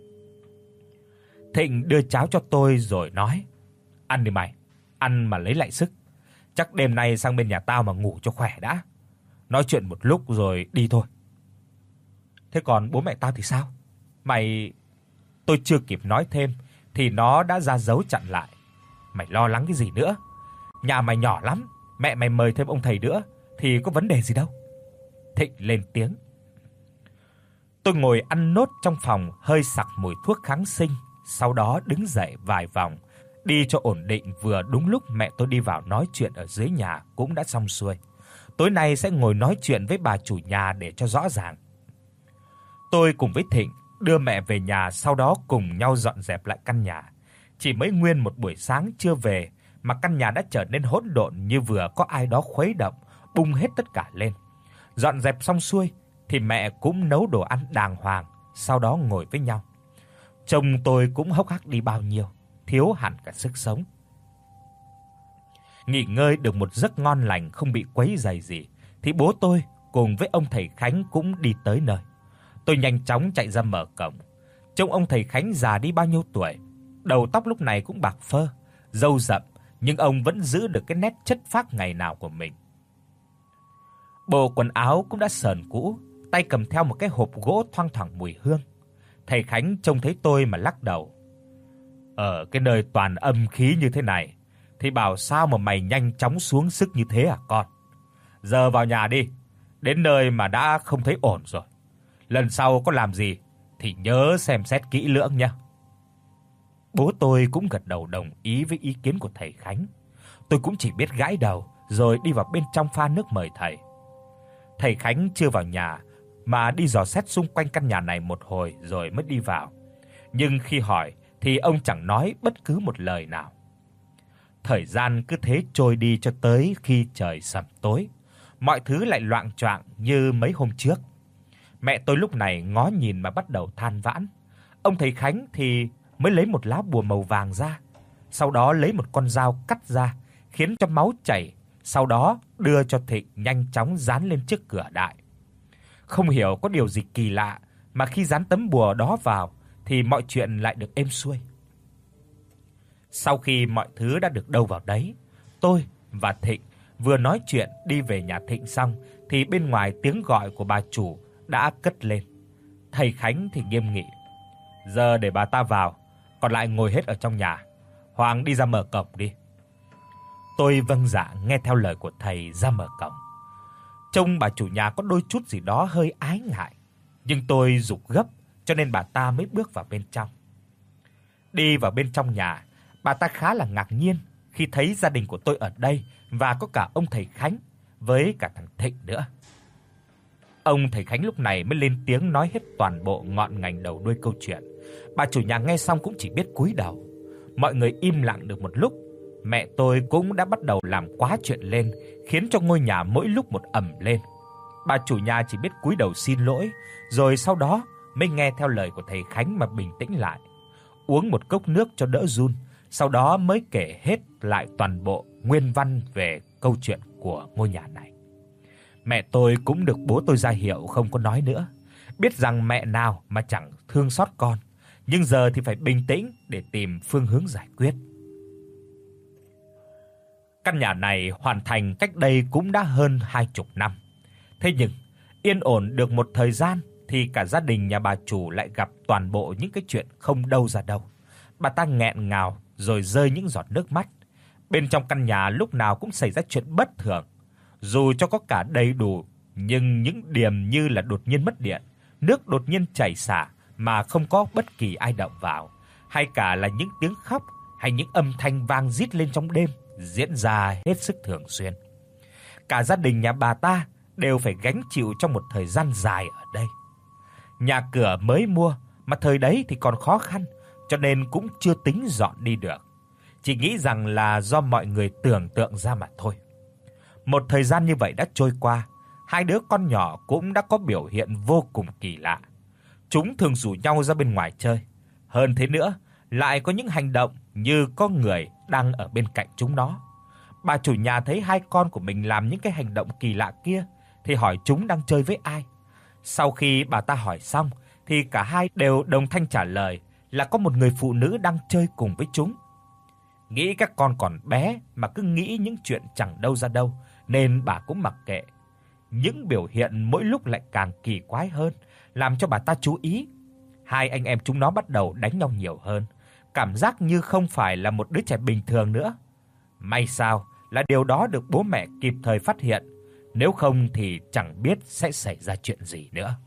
Thịnh đưa cháo cho tôi rồi nói: "Ăn đi mày, ăn mà lấy lại sức. Chắc đêm nay sang bên nhà tao mà ngủ cho khỏe đã. Nói chuyện một lúc rồi đi thôi." "Thế còn bố mẹ tao thì sao? Mày..." Tôi chưa kịp nói thêm thì nó đã ra dấu chặn lại. "Mày lo lắng cái gì nữa? Nhà mày nhỏ lắm, mẹ mày mời thêm ông thầy nữa thì có vấn đề gì đâu." Thịnh lên tiếng. Tôi ngồi ăn nốt trong phòng hơi sặc mùi thuốc kháng sinh, sau đó đứng dậy vài vòng, đi cho ổn định. Vừa đúng lúc mẹ tôi đi vào nói chuyện ở dưới nhà cũng đã xong xuôi. Tối nay sẽ ngồi nói chuyện với bà chủ nhà để cho rõ ràng. Tôi cùng với Thịnh đưa mẹ về nhà, sau đó cùng nhau dọn dẹp lại căn nhà. Chỉ mới nguyên một buổi sáng chưa về mà căn nhà đã trở nên hỗn độn như vừa có ai đó khuấy động, bung hết tất cả lên. Dọn dẹp xong xuôi thì mẹ cũng nấu đồ ăn đàng hoàng, sau đó ngồi với nhau. Chồng tôi cũng hốc hác đi bao nhiêu, thiếu hẳn cả sức sống. Nghỉ ngơi được một giấc ngon lành không bị quấy rầy gì thì bố tôi cùng với ông thầy Khánh cũng đi tới nơi. Tôi nhanh chóng chạy ra mở cổng. Trông ông thầy Khánh già đi bao nhiêu tuổi, đầu tóc lúc này cũng bạc phơ, râu rậm, nhưng ông vẫn giữ được cái nét chất phác ngày nào của mình. Bộ quần áo cũng đã sờn cũ, tay cầm theo một cái hộp gỗ thoang thoảng mùi hương. Thầy Khánh trông thấy tôi mà lắc đầu. "Ở cái nơi toàn âm khí như thế này thì bảo sao mà mày nhanh chóng xuống sức như thế hả con? Giờ vào nhà đi, đến nơi mà đã không thấy ổn rồi. Lần sau có làm gì thì nhớ xem xét kỹ lưỡng nhé." Bố tôi cũng gật đầu đồng ý với ý kiến của thầy Khánh. Tôi cũng chỉ biết gãi đầu rồi đi vào bên trong pha nước mời thầy. Thầy Khánh chưa vào nhà mà đi dò xét xung quanh căn nhà này một hồi rồi mới đi vào. Nhưng khi hỏi thì ông chẳng nói bất cứ một lời nào. Thời gian cứ thế trôi đi cho tới khi trời sẩm tối, mọi thứ lại loạng choạng như mấy hôm trước. Mẹ tôi lúc này ngó nhìn mà bắt đầu than vãn. Ông thầy Khánh thì mới lấy một lá bùa màu vàng ra, sau đó lấy một con dao cắt ra, khiến cho máu chảy, sau đó đưa cho Thịnh nhanh chóng dán lên trước cửa đại. Không hiểu có điều gì kỳ lạ mà khi dán tấm bùa đó vào thì mọi chuyện lại được êm xuôi. Sau khi mọi thứ đã được đâu vào đấy, tôi và Thịnh vừa nói chuyện đi về nhà Thịnh xong thì bên ngoài tiếng gọi của bà chủ đã cất lên. Thầy Khánh thì nghiêm nghị: "Giờ để bà ta vào, còn lại ngồi hết ở trong nhà. Hoàng đi ra mở cổng đi." Tôi vâng dạ nghe theo lời của thầy ra mở cổng. Trông bà chủ nhà có đôi chút gì đó hơi ái ngại, nhưng tôi giục gấp cho nên bà ta mới bước vào bên trong. Đi vào bên trong nhà, bà ta khá là ngạc nhiên khi thấy gia đình của tôi ở đây và có cả ông thầy Khánh với cả thằng Thịnh nữa. Ông thầy Khánh lúc này mới lên tiếng nói hết toàn bộ ngọn ngành đầu đuôi câu chuyện. Bà chủ nhà nghe xong cũng chỉ biết cúi đầu. Mọi người im lặng được một lúc, mẹ tôi cũng đã bắt đầu làm quá chuyện lên, khiến cho ngôi nhà mỗi lúc một ầm lên. Bà chủ nhà chỉ biết cúi đầu xin lỗi, rồi sau đó mới nghe theo lời của thầy Khánh mà bình tĩnh lại, uống một cốc nước cho đỡ run, sau đó mới kể hết lại toàn bộ nguyên văn về câu chuyện của ngôi nhà này. Mẹ tôi cũng được bố tôi ra hiệu không có nói nữa, biết rằng mẹ nào mà chẳng thương xót con, nhưng giờ thì phải bình tĩnh để tìm phương hướng giải quyết. Căn nhà này hoàn thành cách đây cũng đã hơn hai chục năm. Thế nhưng yên ổn được một thời gian thì cả gia đình nhà bà chủ lại gặp toàn bộ những cái chuyện không đâu ra đâu. Bà ta nghẹn ngào rồi rơi những giọt nước mắt. Bên trong căn nhà lúc nào cũng xảy ra chuyện bất thường. Dù cho có cả đầy đủ, nhưng những điểm như là đột nhiên mất điện, nước đột nhiên chảy xả mà không có bất kỳ ai động vào, hay cả là những tiếng khóc hay những âm thanh vang rít lên trong đêm diễn ra hết sức thường xuyên. Cả gia đình nhà bà ta đều phải gánh chịu trong một thời gian dài ở đây. Nhà cửa mới mua mà thời đấy thì còn khó khăn, cho nên cũng chưa tính dọn đi được. Chỉ nghĩ rằng là do mọi người tưởng tượng ra mà thôi. Một thời gian như vậy đã trôi qua, hai đứa con nhỏ cũng đã có biểu hiện vô cùng kỳ lạ. Chúng thường rủ nhau ra bên ngoài chơi, hơn thế nữa, lại có những hành động như có người đang ở bên cạnh chúng nó. Bà chủ nhà thấy hai con của mình làm những cái hành động kỳ lạ kia thì hỏi chúng đang chơi với ai. Sau khi bà ta hỏi xong thì cả hai đều đồng thanh trả lời là có một người phụ nữ đang chơi cùng với chúng. Nghĩ các con còn bé mà cứ nghĩ những chuyện chẳng đâu ra đâu, nên bà cũng mặc kệ. Những biểu hiện mỗi lúc lại càng kỳ quái hơn, làm cho bà ta chú ý. Hai anh em chúng nó bắt đầu đánh nhau nhiều hơn, cảm giác như không phải là một đứa trẻ bình thường nữa. May sao là điều đó được bố mẹ kịp thời phát hiện, nếu không thì chẳng biết sẽ xảy ra chuyện gì nữa.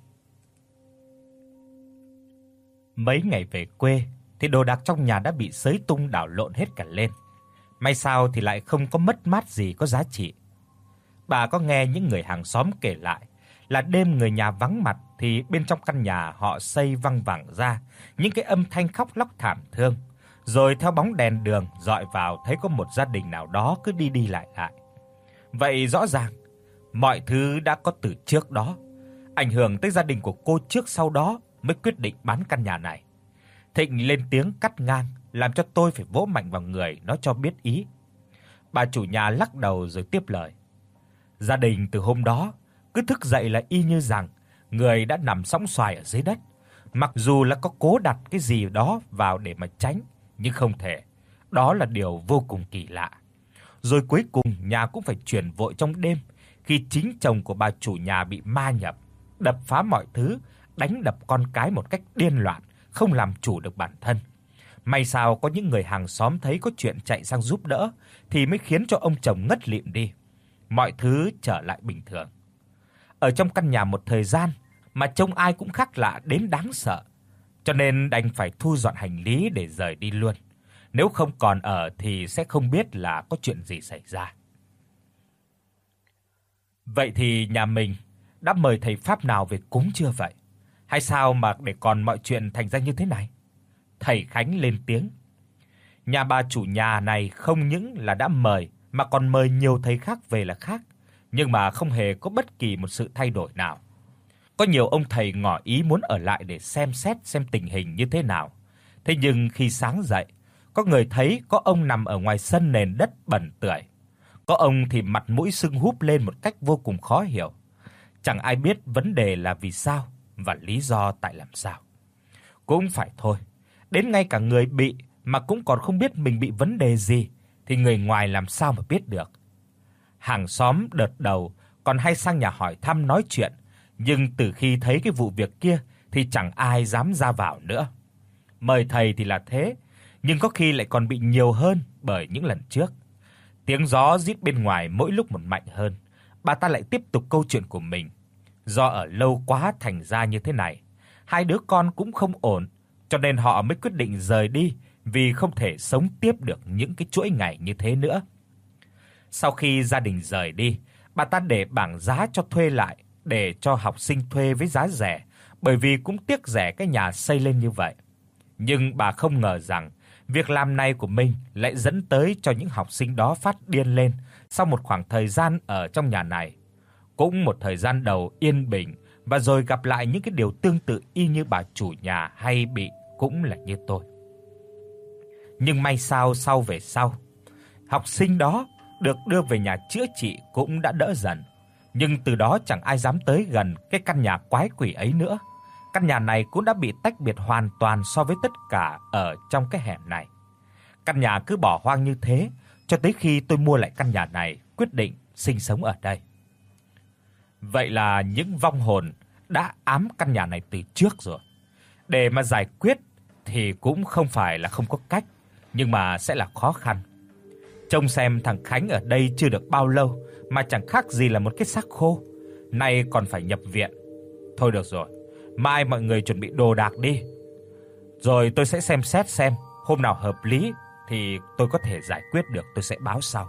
Mấy ngày về quê thì đồ đạc trong nhà đã bị xới tung đảo lộn hết cả lên. May sao thì lại không có mất mát gì có giá trị. Bà có nghe những người hàng xóm kể lại là đêm người nhà vắng mặt thì bên trong căn nhà họ xây văng vẳng ra những cái âm thanh khóc lóc thảm thương, rồi theo bóng đèn đường dọi vào thấy có một gia đình nào đó cứ đi đi lại lại. Vậy rõ ràng mọi thứ đã có từ trước đó, ảnh hưởng tới gia đình của cô trước sau đó mới quyết định bán căn nhà này. Thịnh lên tiếng cắt ngang, làm cho tôi phải vỗ mạnh vào người nó cho biết ý. Bà chủ nhà lắc đầu rồi tiếp lời. Gia đình từ hôm đó cứ thức dậy là y như rằng người đã nằm sõng xoài ở dưới đất, mặc dù là có cố đặt cái gì đó vào để mà tránh, nhưng không thể. Đó là điều vô cùng kỳ lạ. Rồi cuối cùng nhà cũng phải chuyển vội trong đêm, khi chính chồng của bà chủ nhà bị ma nhập, đập phá mọi thứ, đánh đập con cái một cách điên loạn, không làm chủ được bản thân. May sao có những người hàng xóm thấy có chuyện chạy sang giúp đỡ thì mới khiến cho ông chồng ngất lịm đi. Mọi thứ trở lại bình thường. Ở trong căn nhà một thời gian mà trông ai cũng khác lạ đến đáng sợ, cho nên đành phải thu dọn hành lý để rời đi luôn. Nếu không còn ở thì sẽ không biết là có chuyện gì xảy ra. Vậy thì nhà mình đã mời thầy pháp nào về cúng chưa vậy? Hay sao mà để còn mọi chuyện thành ra như thế này? Thầy Khánh lên tiếng. Nhà bà chủ nhà này không những là đã mời mà còn mời nhiều thầy khác về là khác, nhưng mà không hề có bất kỳ một sự thay đổi nào. Có nhiều ông thầy ngỏ ý muốn ở lại để xem xét xem tình hình như thế nào. Thế nhưng khi sáng dậy, có người thấy có ông nằm ở ngoài sân nền đất bẩn tưởi. Có ông thì mặt mũi sưng húp lên một cách vô cùng khó hiểu. Chẳng ai biết vấn đề là vì sao và lý do tại làm sao. Cũng phải thôi, đến ngay cả người bị mà cũng còn không biết mình bị vấn đề gì thì người ngoài làm sao mà biết được. Hàng xóm đợt đầu còn hay sang nhà hỏi thăm nói chuyện, nhưng từ khi thấy cái vụ việc kia thì chẳng ai dám ra vào nữa. Mời thầy thì là thế, nhưng có khi lại còn bị nhiều hơn bởi những lần trước. Tiếng gió rít bên ngoài mỗi lúc một mạnh hơn. Bà ta lại tiếp tục câu chuyện của mình. Do ở lâu quá thành ra như thế này, hai đứa con cũng không ổn, cho nên họ mới quyết định rời đi vì không thể sống tiếp được những cái chuỗi ngày như thế nữa. Sau khi gia đình rời đi, bà ta để bảng giá cho thuê lại để cho học sinh thuê với giá rẻ, bởi vì cũng tiếc rẻ cái nhà xây lên như vậy. Nhưng bà không ngờ rằng việc làm này của mình lại dẫn tới cho những học sinh đó phát điên lên sau một khoảng thời gian ở trong nhà này. Cũng một thời gian đầu yên bình và rồi gặp lại những cái điều tương tự y như bà chủ nhà hay bị cũng là như tôi. Nhưng may sao sau về sau, học sinh đó được đưa về nhà chữa trị cũng đã đỡ dần, nhưng từ đó chẳng ai dám tới gần cái căn nhà quái quỷ ấy nữa. Căn nhà này cũng đã bị tách biệt hoàn toàn so với tất cả ở trong cái hẻm này. Căn nhà cứ bỏ hoang như thế cho tới khi tôi mua lại căn nhà này, quyết định sinh sống ở đây. Vậy là những vong hồn đã ám căn nhà này từ trước rồi. Để mà giải quyết thì cũng không phải là không có cách, nhưng mà sẽ là khó khăn. Trông xem thằng Khánh ở đây chưa được bao lâu mà chẳng khác gì là một cái xác khô, nay còn phải nhập viện. Thôi được rồi, mai mọi người chuẩn bị đồ đạc đi. Rồi tôi sẽ xem xét xem hôm nào hợp lý thì tôi có thể giải quyết được, tôi sẽ báo sau.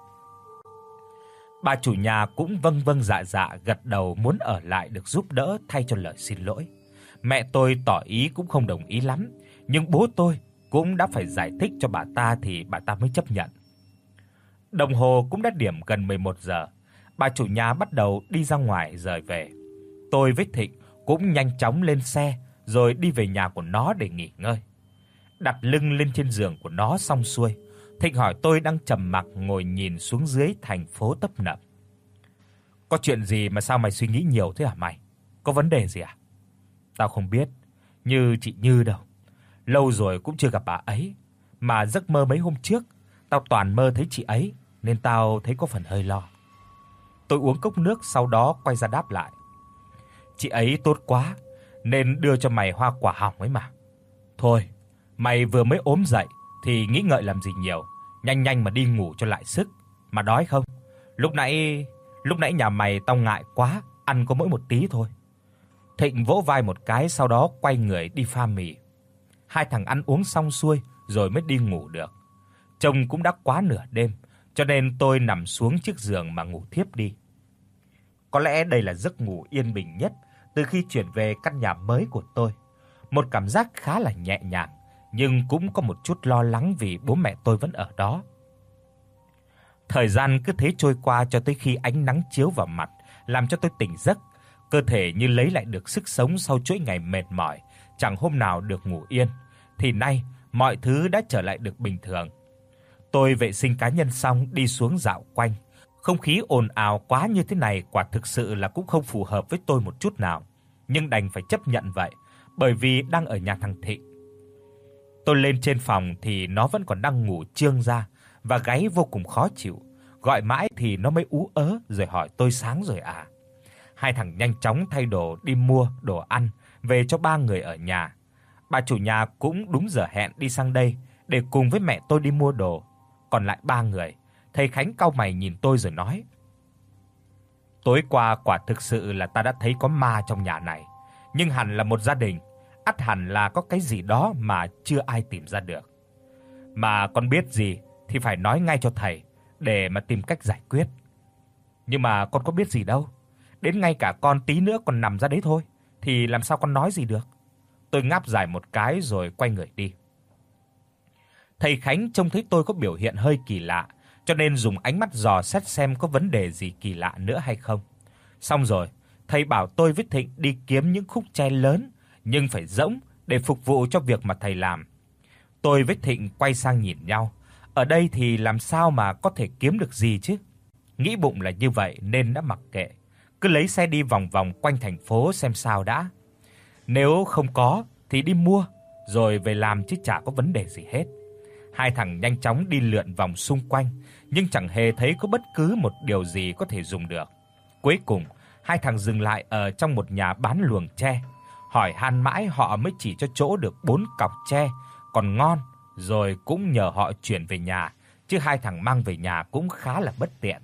Bà chủ nhà cũng vâng vâng dạ dạ gật đầu muốn ở lại được giúp đỡ thay cho lời xin lỗi. Mẹ tôi tỏ ý cũng không đồng ý lắm, nhưng bố tôi cũng đã phải giải thích cho bà ta thì bà ta mới chấp nhận. Đồng hồ cũng đã điểm gần mười một giờ, bà chủ nhà bắt đầu đi ra ngoài rời về. Tôi với Thịnh cũng nhanh chóng lên xe rồi đi về nhà của nó để nghỉ ngơi. Đặt lưng lên trên giường của nó xong xuôi, Thịnh hỏi tôi đang trầm mặc ngồi nhìn xuống dưới thành phố tấp nập. Có chuyện gì mà sao mày suy nghĩ nhiều thế hả mày? Có vấn đề gì à? Tao không biết, như chị Như đâu. Lâu rồi cũng chưa gặp bà ấy, mà giấc mơ mấy hôm trước tao toàn mơ thấy chị ấy nên tao thấy có phần hơi lo. Tôi uống cốc nước sau đó quay ra đáp lại. Chị ấy tốt quá nên đưa cho mày hoa quả hỏng ấy mà. Thôi, mày vừa mới ốm dậy thì nghĩ ngợi làm gì nhiều, nhanh nhanh mà đi ngủ cho lại sức. Mà đói không? Lúc nãy lúc nãy nhà mày tao ngại quá, ăn có mỗi một tí thôi. Thịnh vỗ vai một cái sau đó quay người đi pha mì. Hai thằng ăn uống xong xuôi rồi mới đi ngủ được. Trông cũng đã quá nửa đêm, cho nên tôi nằm xuống chiếc giường mà ngủ thiếp đi. Có lẽ đây là giấc ngủ yên bình nhất từ khi chuyển về căn nhà mới của tôi. Một cảm giác khá là nhẹ nhàng, nhưng cũng có một chút lo lắng vì bố mẹ tôi vẫn ở đó. Thời gian cứ thế trôi qua cho tới khi ánh nắng chiếu vào mặt, làm cho tôi tỉnh giấc, cơ thể như lấy lại được sức sống sau chuỗi ngày mệt mỏi, chẳng hôm nào được ngủ yên, thì nay mọi thứ đã trở lại được bình thường. Tôi vệ sinh cá nhân xong đi xuống dạo quanh. Không khí ồn ào quá như thế này quả thực sự là cũng không phù hợp với tôi một chút nào, nhưng đành phải chấp nhận vậy, bởi vì đang ở nhà thằng Thịnh. Tôi lên trên phòng thì nó vẫn còn đang ngủ trương ra và gáy vô cùng khó chịu, gọi mãi thì nó mới ú ớ rồi hỏi tôi sáng rồi à. Hai thằng nhanh chóng thay đồ đi mua đồ ăn về cho ba người ở nhà. Bà chủ nhà cũng đúng giờ hẹn đi sang đây để cùng với mẹ tôi đi mua đồ. Còn lại ba người, thầy Khánh cau mày nhìn tôi rồi nói: "Tối qua quả thực sự là ta đã thấy có ma trong nhà này, nhưng hẳn là một gia đình, ắt hẳn là có cái gì đó mà chưa ai tìm ra được. Mà con biết gì thì phải nói ngay cho thầy để mà tìm cách giải quyết." "Nhưng mà con có biết gì đâu, đến ngay cả con tí nữa còn nằm ra đấy thôi thì làm sao con nói gì được." Tôi ngáp dài một cái rồi quay người đi. Thầy Khánh trông thấy tôi có biểu hiện hơi kỳ lạ, cho nên dùng ánh mắt dò xét xem có vấn đề gì kỳ lạ nữa hay không. Xong rồi, thầy bảo tôi với Thịnh đi kiếm những khúc tre lớn nhưng phải rỗng để phục vụ cho việc mà thầy làm. Tôi với Thịnh quay sang nhìn nhau, ở đây thì làm sao mà có thể kiếm được gì chứ? Nghĩ bụng là như vậy nên đã mặc kệ, cứ lấy xe đi vòng vòng quanh thành phố xem sao đã. Nếu không có thì đi mua rồi về làm chứ chả có vấn đề gì hết. Hai thằng nhanh chóng đi lượn vòng xung quanh, nhưng chẳng hề thấy có bất cứ một điều gì có thể dùng được. Cuối cùng, hai thằng dừng lại ở trong một nhà bán luồng tre. Hỏi han mãi họ mới chỉ cho chỗ được bốn cọc tre còn ngon, rồi cũng nhờ họ chuyển về nhà, chứ hai thằng mang về nhà cũng khá là bất tiện.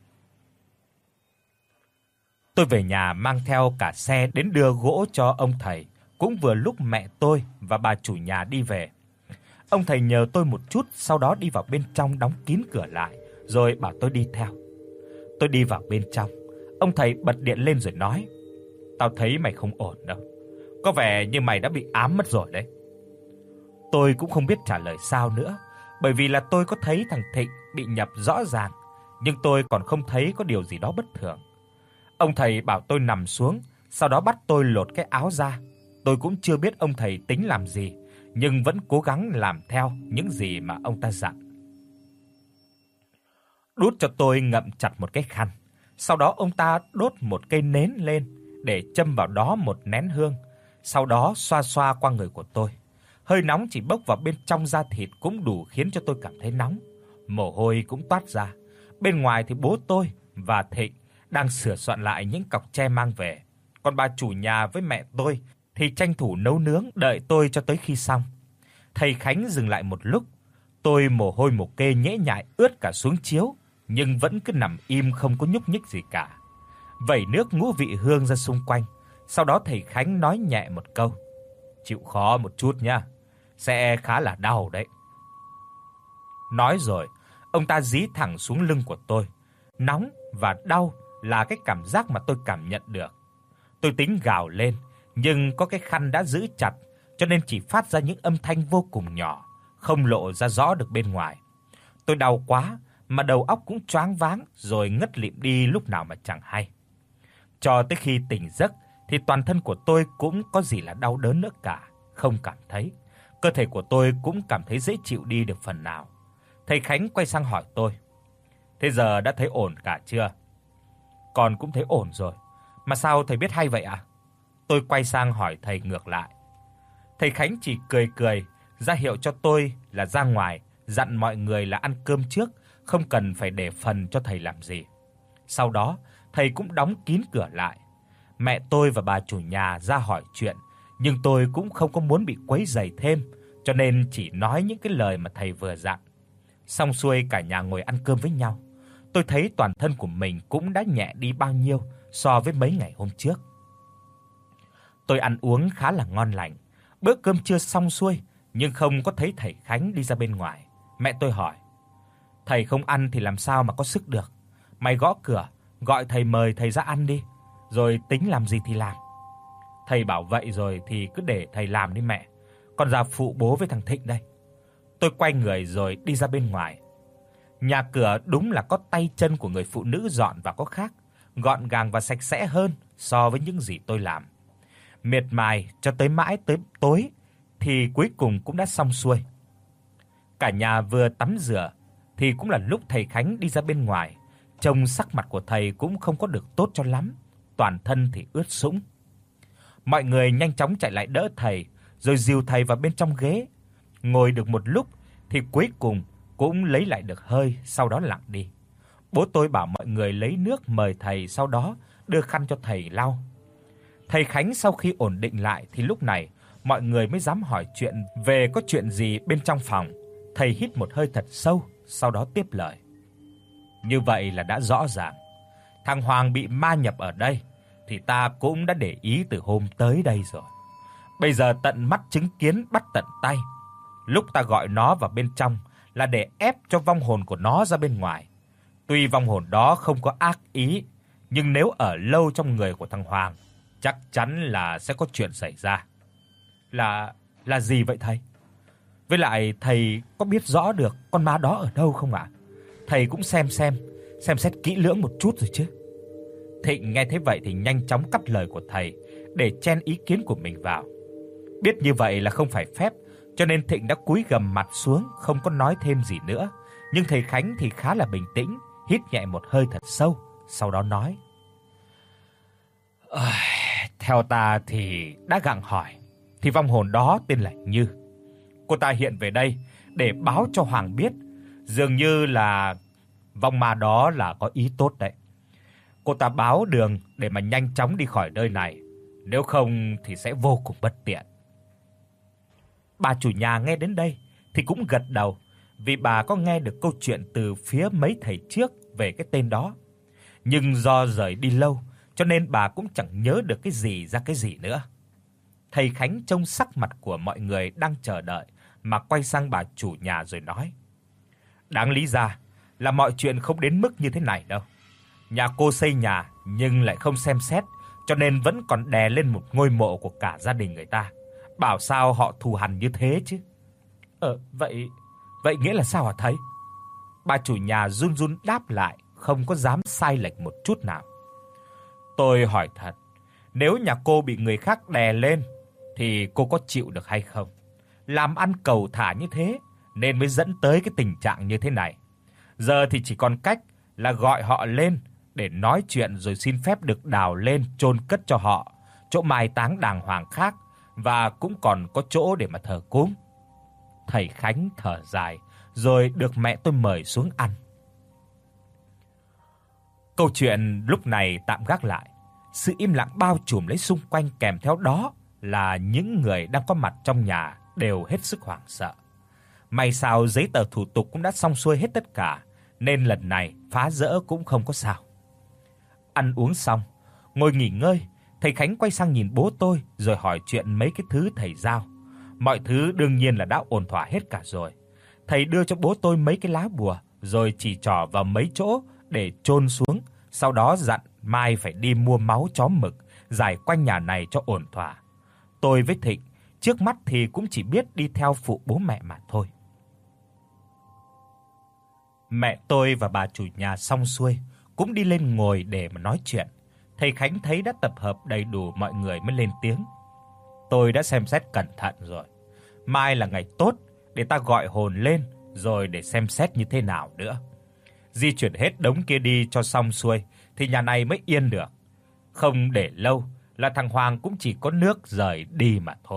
Tôi về nhà mang theo cả xe đến đưa gỗ cho ông thầy, cũng vừa lúc mẹ tôi và bà chủ nhà đi về. Ông thầy nhờ tôi một chút, sau đó đi vào bên trong đóng kín cửa lại, rồi bảo tôi đi theo. Tôi đi vào bên trong, ông thầy bật điện lên rồi nói: "Tao thấy mày không ổn đâu. Có vẻ như mày đã bị ám mất rồi đấy." Tôi cũng không biết trả lời sao nữa, bởi vì là tôi có thấy thằng Thịnh bị nhập rõ ràng, nhưng tôi còn không thấy có điều gì đó bất thường. Ông thầy bảo tôi nằm xuống, sau đó bắt tôi lột cái áo ra. Tôi cũng chưa biết ông thầy tính làm gì, nhưng vẫn cố gắng làm theo những gì mà ông ta dặn. Đút cho tôi ngậm chặt một cái khăn. Sau đó ông ta đốt một cây nến lên để châm vào đó một nén hương, sau đó xoa xoa qua người của tôi. Hơi nóng chỉ bốc vào bên trong da thịt cũng đủ khiến cho tôi cảm thấy nóng. Mồ hôi cũng toát ra. Bên ngoài thì bố tôi và Thịnh đang sửa soạn lại những cọc tre mang về. Còn bà chủ nhà với mẹ tôi thì tranh thủ nấu nướng đợi tôi cho tới khi xong. Thầy Khánh dừng lại một lúc, tôi mồ hôi mồ kê nhễ nhại ướt cả xuống chiếu, nhưng vẫn cứ nằm im không có nhúc nhích gì cả. Vẩy nước ngũ vị hương ra xung quanh, sau đó thầy Khánh nói nhẹ một câu: "Chịu khó một chút nhá, sẽ khá là đau đấy." Nói rồi, ông ta dí thẳng xuống lưng của tôi. Nóng và đau là cái cảm giác mà tôi cảm nhận được. Tôi tính gào lên, nhưng có cái khăn đã giữ chặt, cho nên chỉ phát ra những âm thanh vô cùng nhỏ, không lộ ra rõ được bên ngoài. Tôi đau quá mà đầu óc cũng choáng váng rồi ngất lịm đi lúc nào mà chẳng hay. Cho tới khi tỉnh giấc thì toàn thân của tôi cũng có gì là đau đớn nữa cả, không cảm thấy. Cơ thể của tôi cũng cảm thấy dễ chịu đi được phần nào. Thầy Khánh quay sang hỏi tôi: "Thế giờ đã thấy ổn cả chưa?" "Con cũng thấy ổn rồi. Mà sao thầy biết hay vậy ạ?" Tôi quay sang hỏi thầy ngược lại. Thầy Khánh chỉ cười cười, ra hiệu cho tôi là ra ngoài, dặn mọi người là ăn cơm trước, không cần phải để phần cho thầy làm gì. Sau đó, thầy cũng đóng kín cửa lại. Mẹ tôi và bà chủ nhà ra hỏi chuyện, nhưng tôi cũng không có muốn bị quấy rầy thêm, cho nên chỉ nói những cái lời mà thầy vừa dặn. Xong xuôi cả nhà ngồi ăn cơm với nhau. Tôi thấy toàn thân của mình cũng đã nhẹ đi bao nhiêu so với mấy ngày hôm trước. Tôi ăn uống khá là ngon lành. Bữa cơm trưa xong xuôi nhưng không có thấy thầy Khánh đi ra bên ngoài. Mẹ tôi hỏi: "Thầy không ăn thì làm sao mà có sức được? Mày gõ cửa, gọi thầy mời thầy ra ăn đi, rồi tính làm gì thì làm." Thầy bảo vậy rồi thì cứ để thầy làm đi mẹ. Con ra phụ bố với thằng Thịnh đây. Tôi quay người rồi đi ra bên ngoài. Nhà cửa đúng là có tay chân của người phụ nữ dọn vào có khác, gọn gàng và sạch sẽ hơn so với những gì tôi làm. Miệt mài cho tới mãi tới tối thì cuối cùng cũng đã xong xuôi. Cả nhà vừa tắm rửa thì cũng là lúc thầy Khánh đi ra bên ngoài. Trông sắc mặt của thầy cũng không có được tốt cho lắm, toàn thân thì ướt sũng. Mọi người nhanh chóng chạy lại đỡ thầy, rồi dìu thầy vào bên trong ghế. Ngồi được một lúc thì cuối cùng cũng lấy lại được hơi, sau đó lặng đi. Bố tôi bảo mọi người lấy nước mời thầy, sau đó đưa khăn cho thầy lau. Thầy Khánh sau khi ổn định lại thì lúc này mọi người mới dám hỏi chuyện về có chuyện gì bên trong phòng. Thầy hít một hơi thật sâu, sau đó tiếp lời: "Như vậy là đã rõ ràng. Thằng Hoàng bị ma nhập ở đây thì ta cũng đã để ý từ hôm tới đây rồi. Bây giờ tận mắt chứng kiến bắt tận tay. Lúc ta gọi nó vào bên trong là để ép cho vong hồn của nó ra bên ngoài. Tuy vong hồn đó không có ác ý, nhưng nếu ở lâu trong người của thằng Hoàng, chắc chắn là sẽ có chuyện xảy ra." Là là gì vậy thầy? Với lại thầy có biết rõ được con ma đó ở đâu không ạ? Thầy cũng xem xem, xem xét kỹ lưỡng một chút rồi chứ. Thịnh nghe thấy vậy thì nhanh chóng cắt lời của thầy để chen ý kiến của mình vào. Biết như vậy là không phải phép, cho nên Thịnh đã cúi gằm mặt xuống, không có nói thêm gì nữa. Nhưng thầy Khánh thì khá là bình tĩnh, hít nhẹ một hơi thật sâu, sau đó nói: "Ơi, theo ta thì đã gặng hỏi thì vong hồn đó tên là Như. Cô ta hiện về đây để báo cho Hoàng biết, dường như là vong ma đó là có ý tốt đấy. Cô ta báo đường để mà nhanh chóng đi khỏi nơi này, nếu không thì sẽ vô cùng bất tiện." Bà chủ nhà nghe đến đây thì cũng gật đầu, vì bà có nghe được câu chuyện từ phía mấy thầy trước về cái tên đó. Nhưng do rời đi lâu cho nên bà cũng chẳng nhớ được cái gì ra cái gì nữa. Thầy Khánh trông sắc mặt của mọi người đang chờ đợi mà quay sang bà chủ nhà rồi nói: "Đáng lý ra là mọi chuyện không đến mức như thế này đâu. Nhà cô xây nhà nhưng lại không xem xét, cho nên vẫn còn đè lên một ngôi mộ của cả gia đình người ta. Bảo sao họ thù hằn như thế chứ?" "Ờ vậy vậy nghĩa là sao hả thầy?" Bà chủ nhà run run đáp lại, không có dám sai lệch một chút nào. Tôi hỏi thật, nếu nhà cô bị người khác đè lên thì cô có chịu được hay không? Làm ăn cầu thả như thế nên mới dẫn tới cái tình trạng như thế này. Giờ thì chỉ còn cách là gọi họ lên để nói chuyện rồi xin phép được đào lên chôn cất cho họ chỗ mai táng đàng hoàng khác, và cũng còn có chỗ để mà thờ cúng. Thầy Khánh thở dài rồi được mẹ tôi mời xuống ăn. Câu chuyện lúc này tạm gác lại. Sự im lặng bao trùm lấy xung quanh, kèm theo đó là những người đang có mặt trong nhà đều hết sức hoảng sợ. May sao giấy tờ thủ tục cũng đã xong xuôi hết tất cả, nên lần này phá dỡ cũng không có sao. Ăn uống xong, ngồi nghỉ ngơi, thầy Khánh quay sang nhìn bố tôi rồi hỏi chuyện mấy cái thứ thầy giao. Mọi thứ đương nhiên là đã ổn thỏa hết cả rồi. Thầy đưa cho bố tôi mấy cái lá bùa rồi chỉ trỏ vào mấy chỗ để chôn xuống, sau đó dặn mai phải đi mua máu chó mực rải quanh nhà này cho ổn thỏa. Tôi với Thịnh trước mắt thì cũng chỉ biết đi theo phụ bố mẹ mà thôi. Mẹ tôi và bà chủ nhà xong xuôi cũng đi lên ngồi để mà nói chuyện. Thầy Khánh thấy đã tập hợp đầy đủ mọi người mới lên tiếng. Tôi đã xem xét cẩn thận rồi. Mai là ngày tốt để ta gọi hồn lên rồi để xem xét như thế nào nữa. Di chuyển hết đống kia đi cho xong xuôi thì nhà này mới yên được. Không để lâu là thằng Hoàng cũng chỉ có nước rời đi mà thôi.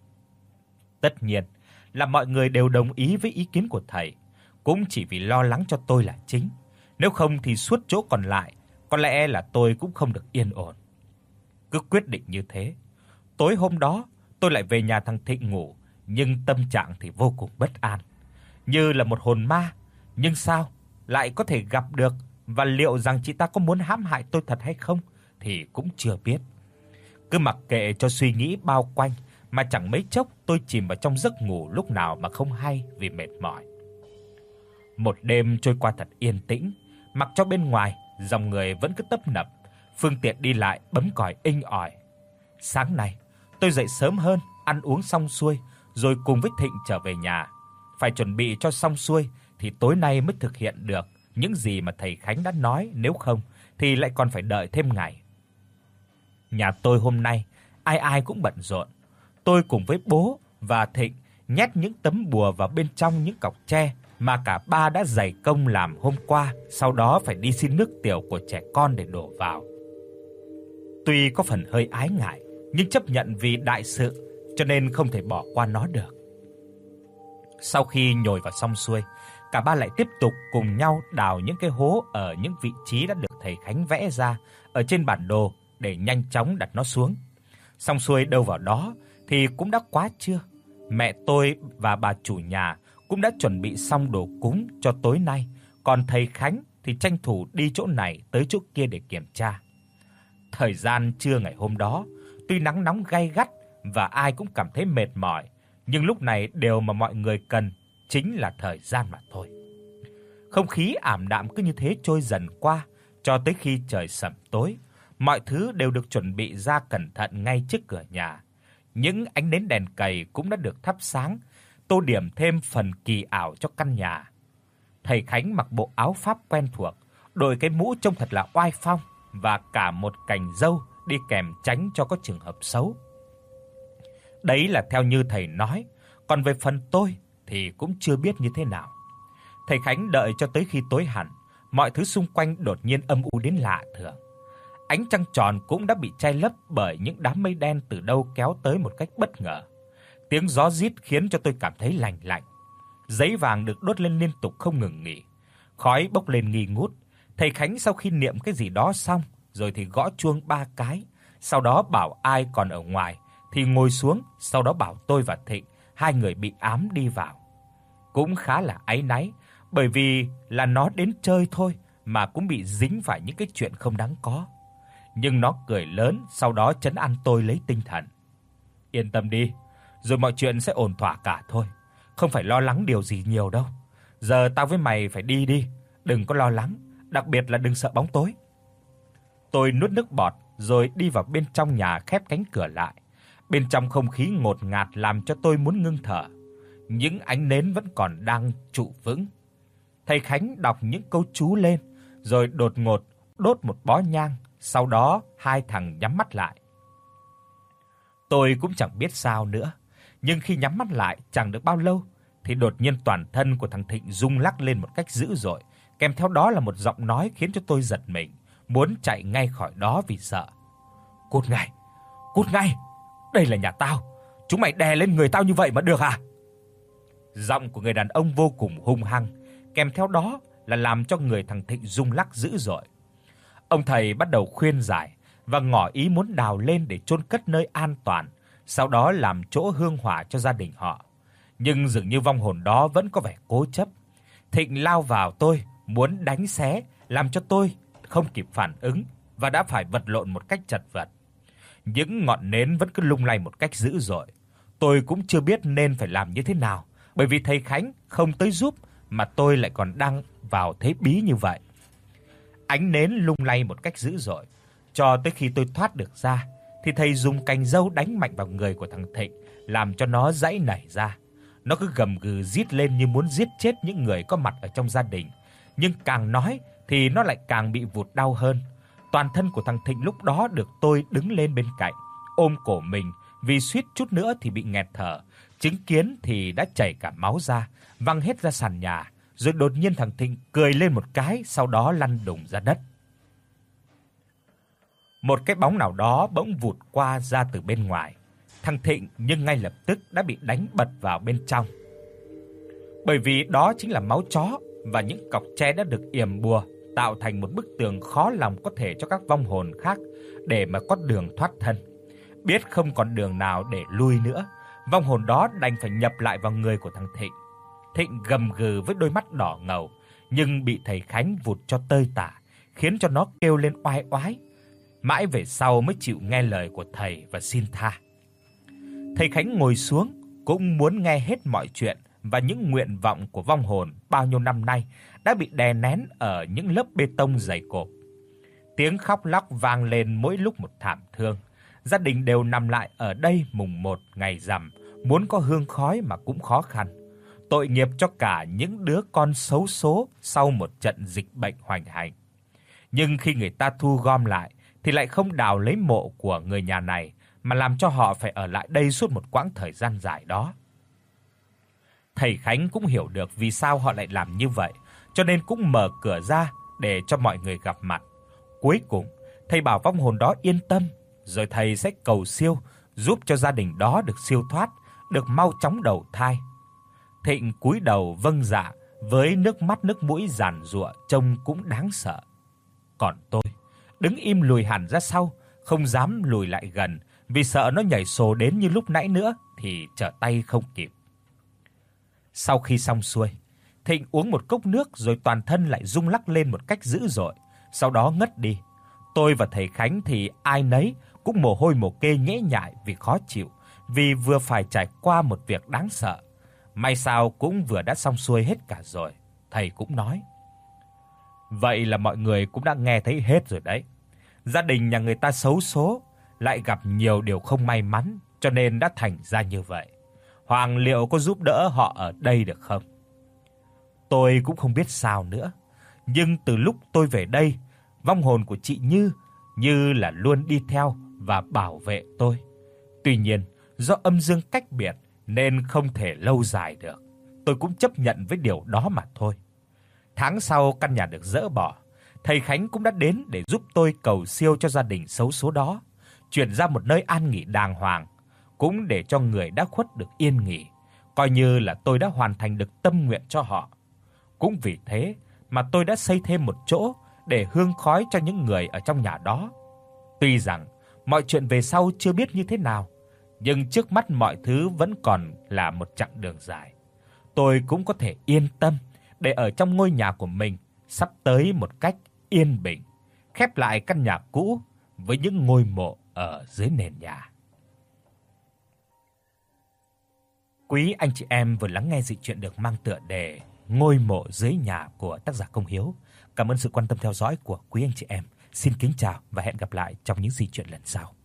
Tất nhiên là mọi người đều đồng ý với ý kiến của thầy, cũng chỉ vì lo lắng cho tôi là chính. Nếu không thì suốt chỗ còn lại có lẽ là tôi cũng không được yên ổn. Cứ quyết định như thế. Tối hôm đó tôi lại về nhà thằng Thịnh ngủ, nhưng tâm trạng thì vô cùng bất an, như là một hồn ma. Nhưng sao lại có thể gặp được, và liệu rằng chị ta có muốn hãm hại tôi thật hay không thì cũng chưa biết. Cứ mặc kệ cho suy nghĩ bao quanh mà chẳng mấy chốc tôi chìm vào trong giấc ngủ lúc nào mà không hay vì mệt mỏi. Một đêm trôi qua thật yên tĩnh, mặc cho bên ngoài dòng người vẫn cứ tấp nập, phương tiện đi lại bấm còi inh ỏi. Sáng nay, tôi dậy sớm hơn, ăn uống xong xuôi rồi cùng với Thịnh trở về nhà. Phải chuẩn bị cho xong xuôi thì tối nay mới thực hiện được những gì mà thầy Khánh đã nói, nếu không thì lại còn phải đợi thêm ngày. Nhà tôi hôm nay ai ai cũng bận rộn. Tôi cùng với bố và Thịnh nhét những tấm bùa vào bên trong những cọc tre mà cả ba đã dày công làm hôm qua, sau đó phải đi xin nước tiểu của trẻ con để đổ vào. Tuy có phần hơi ái ngại, nhưng chấp nhận vì đại sự cho nên không thể bỏ qua nó được. Sau khi nhồi vào xong xuôi, cả ba lại tiếp tục cùng nhau đào những cái hố ở những vị trí đã được thầy Khánh vẽ ra ở trên bản đồ để nhanh chóng đặt nó xuống. Xong xuôi đâu vào đó thì cũng đã quá trưa. Mẹ tôi và bà chủ nhà cũng đã chuẩn bị xong đồ cúng cho tối nay, còn thầy Khánh thì tranh thủ đi chỗ này tới chỗ kia để kiểm tra. Thời gian trưa ngày hôm đó, tuy nắng nóng gay gắt và ai cũng cảm thấy mệt mỏi, nhưng lúc này điều mà mọi người cần chính là thời gian mà thôi. Không khí ảm đạm cứ như thế trôi dần qua cho tới khi trời sẩm tối. Mọi thứ đều được chuẩn bị ra cẩn thận ngay trước cửa nhà. Những ánh nến đèn cầy cũng đã được thắp sáng, tô điểm thêm phần kỳ ảo cho căn nhà. Thầy Khánh mặc bộ áo pháp quen thuộc, đội cái mũ trông thật là oai phong và cả một cành dâu đi kèm tránh cho có trường hợp xấu. Đấy là theo như thầy nói, còn về phần tôi thì cũng chưa biết như thế nào. Thầy Khánh đợi cho tới khi tối hẳn, mọi thứ xung quanh đột nhiên âm u đến lạ thường. Ánh trăng tròn cũng đã bị che lấp bởi những đám mây đen từ đâu kéo tới một cách bất ngờ. Tiếng gió rít khiến cho tôi cảm thấy lạnh lạnh. Giấy vàng được đốt lên liên tục không ngừng nghỉ, khói bốc lên nghi ngút. Thầy Khánh sau khi niệm cái gì đó xong, rồi thì gõ chuông ba cái, sau đó bảo ai còn ở ngoài thì ngồi xuống, sau đó bảo tôi và Thịnh, hai người bị ám đi vào. Cũng khá là áy náy, bởi vì là nó đến chơi thôi mà cũng bị dính phải những cái chuyện không đáng có. Nhưng nó cười lớn, sau đó trấn an tôi lấy tinh thần. Yên tâm đi, rồi mọi chuyện sẽ ổn thỏa cả thôi, không phải lo lắng điều gì nhiều đâu. Giờ tao với mày phải đi đi, đừng có lo lắng, đặc biệt là đừng sợ bóng tối. Tôi nuốt nước bọt rồi đi vào bên trong nhà, khép cánh cửa lại. Bên trong không khí ngột ngạt làm cho tôi muốn ngưng thở. Những ánh nến vẫn còn đang trụ vững. Thầy Khánh đọc những câu chú lên, rồi đột ngột đốt một bó nhang, sau đó hai thằng nhắm mắt lại. Tôi cũng chẳng biết sao nữa, nhưng khi nhắm mắt lại chẳng được bao lâu thì đột nhiên toàn thân của thằng Thịnh rung lắc lên một cách dữ dội, kèm theo đó là một giọng nói khiến cho tôi giật mình, muốn chạy ngay khỏi đó vì sợ. "Cút ngay, cút ngay, đây là nhà tao, chúng mày đè lên người tao như vậy mà được à?" Giọng của người đàn ông vô cùng hung hăng, kèm theo đó là làm cho người thằng Thịnh rung lắc dữ dội. Ông thầy bắt đầu khuyên giải và ngỏ ý muốn đào lên để chôn cất nơi an toàn, sau đó làm chỗ hương hỏa cho gia đình họ. Nhưng dường như vong hồn đó vẫn có vẻ cố chấp. Thịnh lao vào tôi, muốn đánh xé, làm cho tôi không kịp phản ứng và đã phải vật lộn một cách chật vật. Những ngọn nến vẫn cứ lung lay một cách dữ dội. Tôi cũng chưa biết nên phải làm như thế nào, bởi vì thầy Khánh không tới giúp mà tôi lại còn đang vào thế bí như vậy. Ánh nến lung lay một cách dữ dội, cho tới khi tôi thoát được ra thì thầy dùng cành dâu đánh mạnh vào người của thằng Thịnh, làm cho nó giãy nảy ra. Nó cứ gầm gừ rít lên như muốn giết chết những người có mặt ở trong gia đình, nhưng càng nói thì nó lại càng bị vụt đau hơn. Toàn thân của thằng Thịnh lúc đó được tôi đứng lên bên cạnh, ôm cổ mình vì suýt chút nữa thì bị nghẹt thở, chứng kiến thì đã chảy cả máu ra, văng hết ra sàn nhà, rồi đột nhiên thằng Thịnh cười lên một cái, sau đó lăn đùng ra đất. Một cái bóng nào đó bỗng vụt qua ra từ bên ngoài. Thằng Thịnh nhưng ngay lập tức đã bị đánh bật vào bên trong. Bởi vì đó chính là máu chó và những cọc tre đã được yểm bùa, tạo thành một bức tường khó lòng có thể cho các vong hồn khác để mà có đường thoát thân. Biết không còn đường nào để lui nữa, vong hồn đó đành phải nhập lại vào người của thằng Thịnh. Thịnh gầm gừ với đôi mắt đỏ ngầu, nhưng bị thầy Khánh vụt cho tơi tả, khiến cho nó kêu lên oai oái. Mãi về sau mới chịu nghe lời của thầy và xin tha. Thầy Khánh ngồi xuống cũng muốn nghe hết mọi chuyện và những nguyện vọng của vong hồn bao nhiêu năm nay đã bị đè nén ở những lớp bê tông dày cộp. Tiếng khóc lóc vang lên mỗi lúc một thảm thương. Gia đình đều nằm lại ở đây mùng một ngày rằm, muốn có hương khói mà cũng khó khăn. Tội nghiệp cho cả những đứa con xấu số sau một trận dịch bệnh hoành hành. Nhưng khi người ta thu gom lại thì lại không đào lấy mộ của người nhà này, mà làm cho họ phải ở lại đây suốt một quãng thời gian dài đó. Thầy Khánh cũng hiểu được vì sao họ lại làm như vậy, cho nên cũng mở cửa ra để cho mọi người gặp mặt. Cuối cùng, thầy bảo vong hồn đó yên tâm, rồi thầy sẽ cầu siêu giúp cho gia đình đó được siêu thoát, được mau chóng đầu thai. Thịnh cúi đầu vâng dạ với nước mắt nước mũi giàn giụa trông cũng đáng sợ. Còn tôi đứng im lùi hẳn ra sau, không dám lùi lại gần vì sợ nó nhảy sổ đến như lúc nãy nữa thì trở tay không kịp. Sau khi xong xuôi, Thịnh uống một cốc nước rồi toàn thân lại rung lắc lên một cách dữ dội, sau đó ngất đi. Tôi và thầy Khánh thì ai nấy cũng mồ hôi mồ kê nhễ nhại vì khó chịu, vì vừa phải trải qua một việc đáng sợ. May sao cũng vừa đã xong xuôi hết cả rồi. Thầy cũng nói: "Vậy là mọi người cũng đã nghe thấy hết rồi đấy. Gia đình nhà người ta xấu số, lại gặp nhiều điều không may mắn, cho nên đã thành ra như vậy. Hoàng liệu có giúp đỡ họ ở đây được không?" Tôi cũng không biết sao nữa, nhưng từ lúc tôi về đây, vong hồn của chị Như như là luôn đi theo và bảo vệ tôi. Tuy nhiên, do âm dương cách biệt nên không thể lâu dài được. Tôi cũng chấp nhận với điều đó mà thôi. Tháng sau căn nhà được dỡ bỏ, thầy Khánh cũng đã đến để giúp tôi cầu siêu cho gia đình xấu số đó, chuyển ra một nơi an nghỉ đàng hoàng, cũng để cho người đã khuất được yên nghỉ, coi như là tôi đã hoàn thành được tâm nguyện cho họ. Cũng vì thế mà tôi đã xây thêm một chỗ để hương khói cho những người ở trong nhà đó. Tuy rằng mọi chuyện về sau chưa biết như thế nào, nhưng trước mắt mọi thứ vẫn còn là một chặng đường dài. Tôi cũng có thể yên tâm để ở trong ngôi nhà của mình sắp tới một cách yên bình, khép lại căn nhà cũ với những ngôi mộ ở dưới nền nhà. Quý anh chị em vừa lắng nghe dị truyện được mang tựa đề Ngôi mộ dưới nhà của tác giả Công Hiếu. Cảm ơn sự quan tâm theo dõi của quý anh chị em. Xin kính chào và hẹn gặp lại trong những dị truyện lần sau.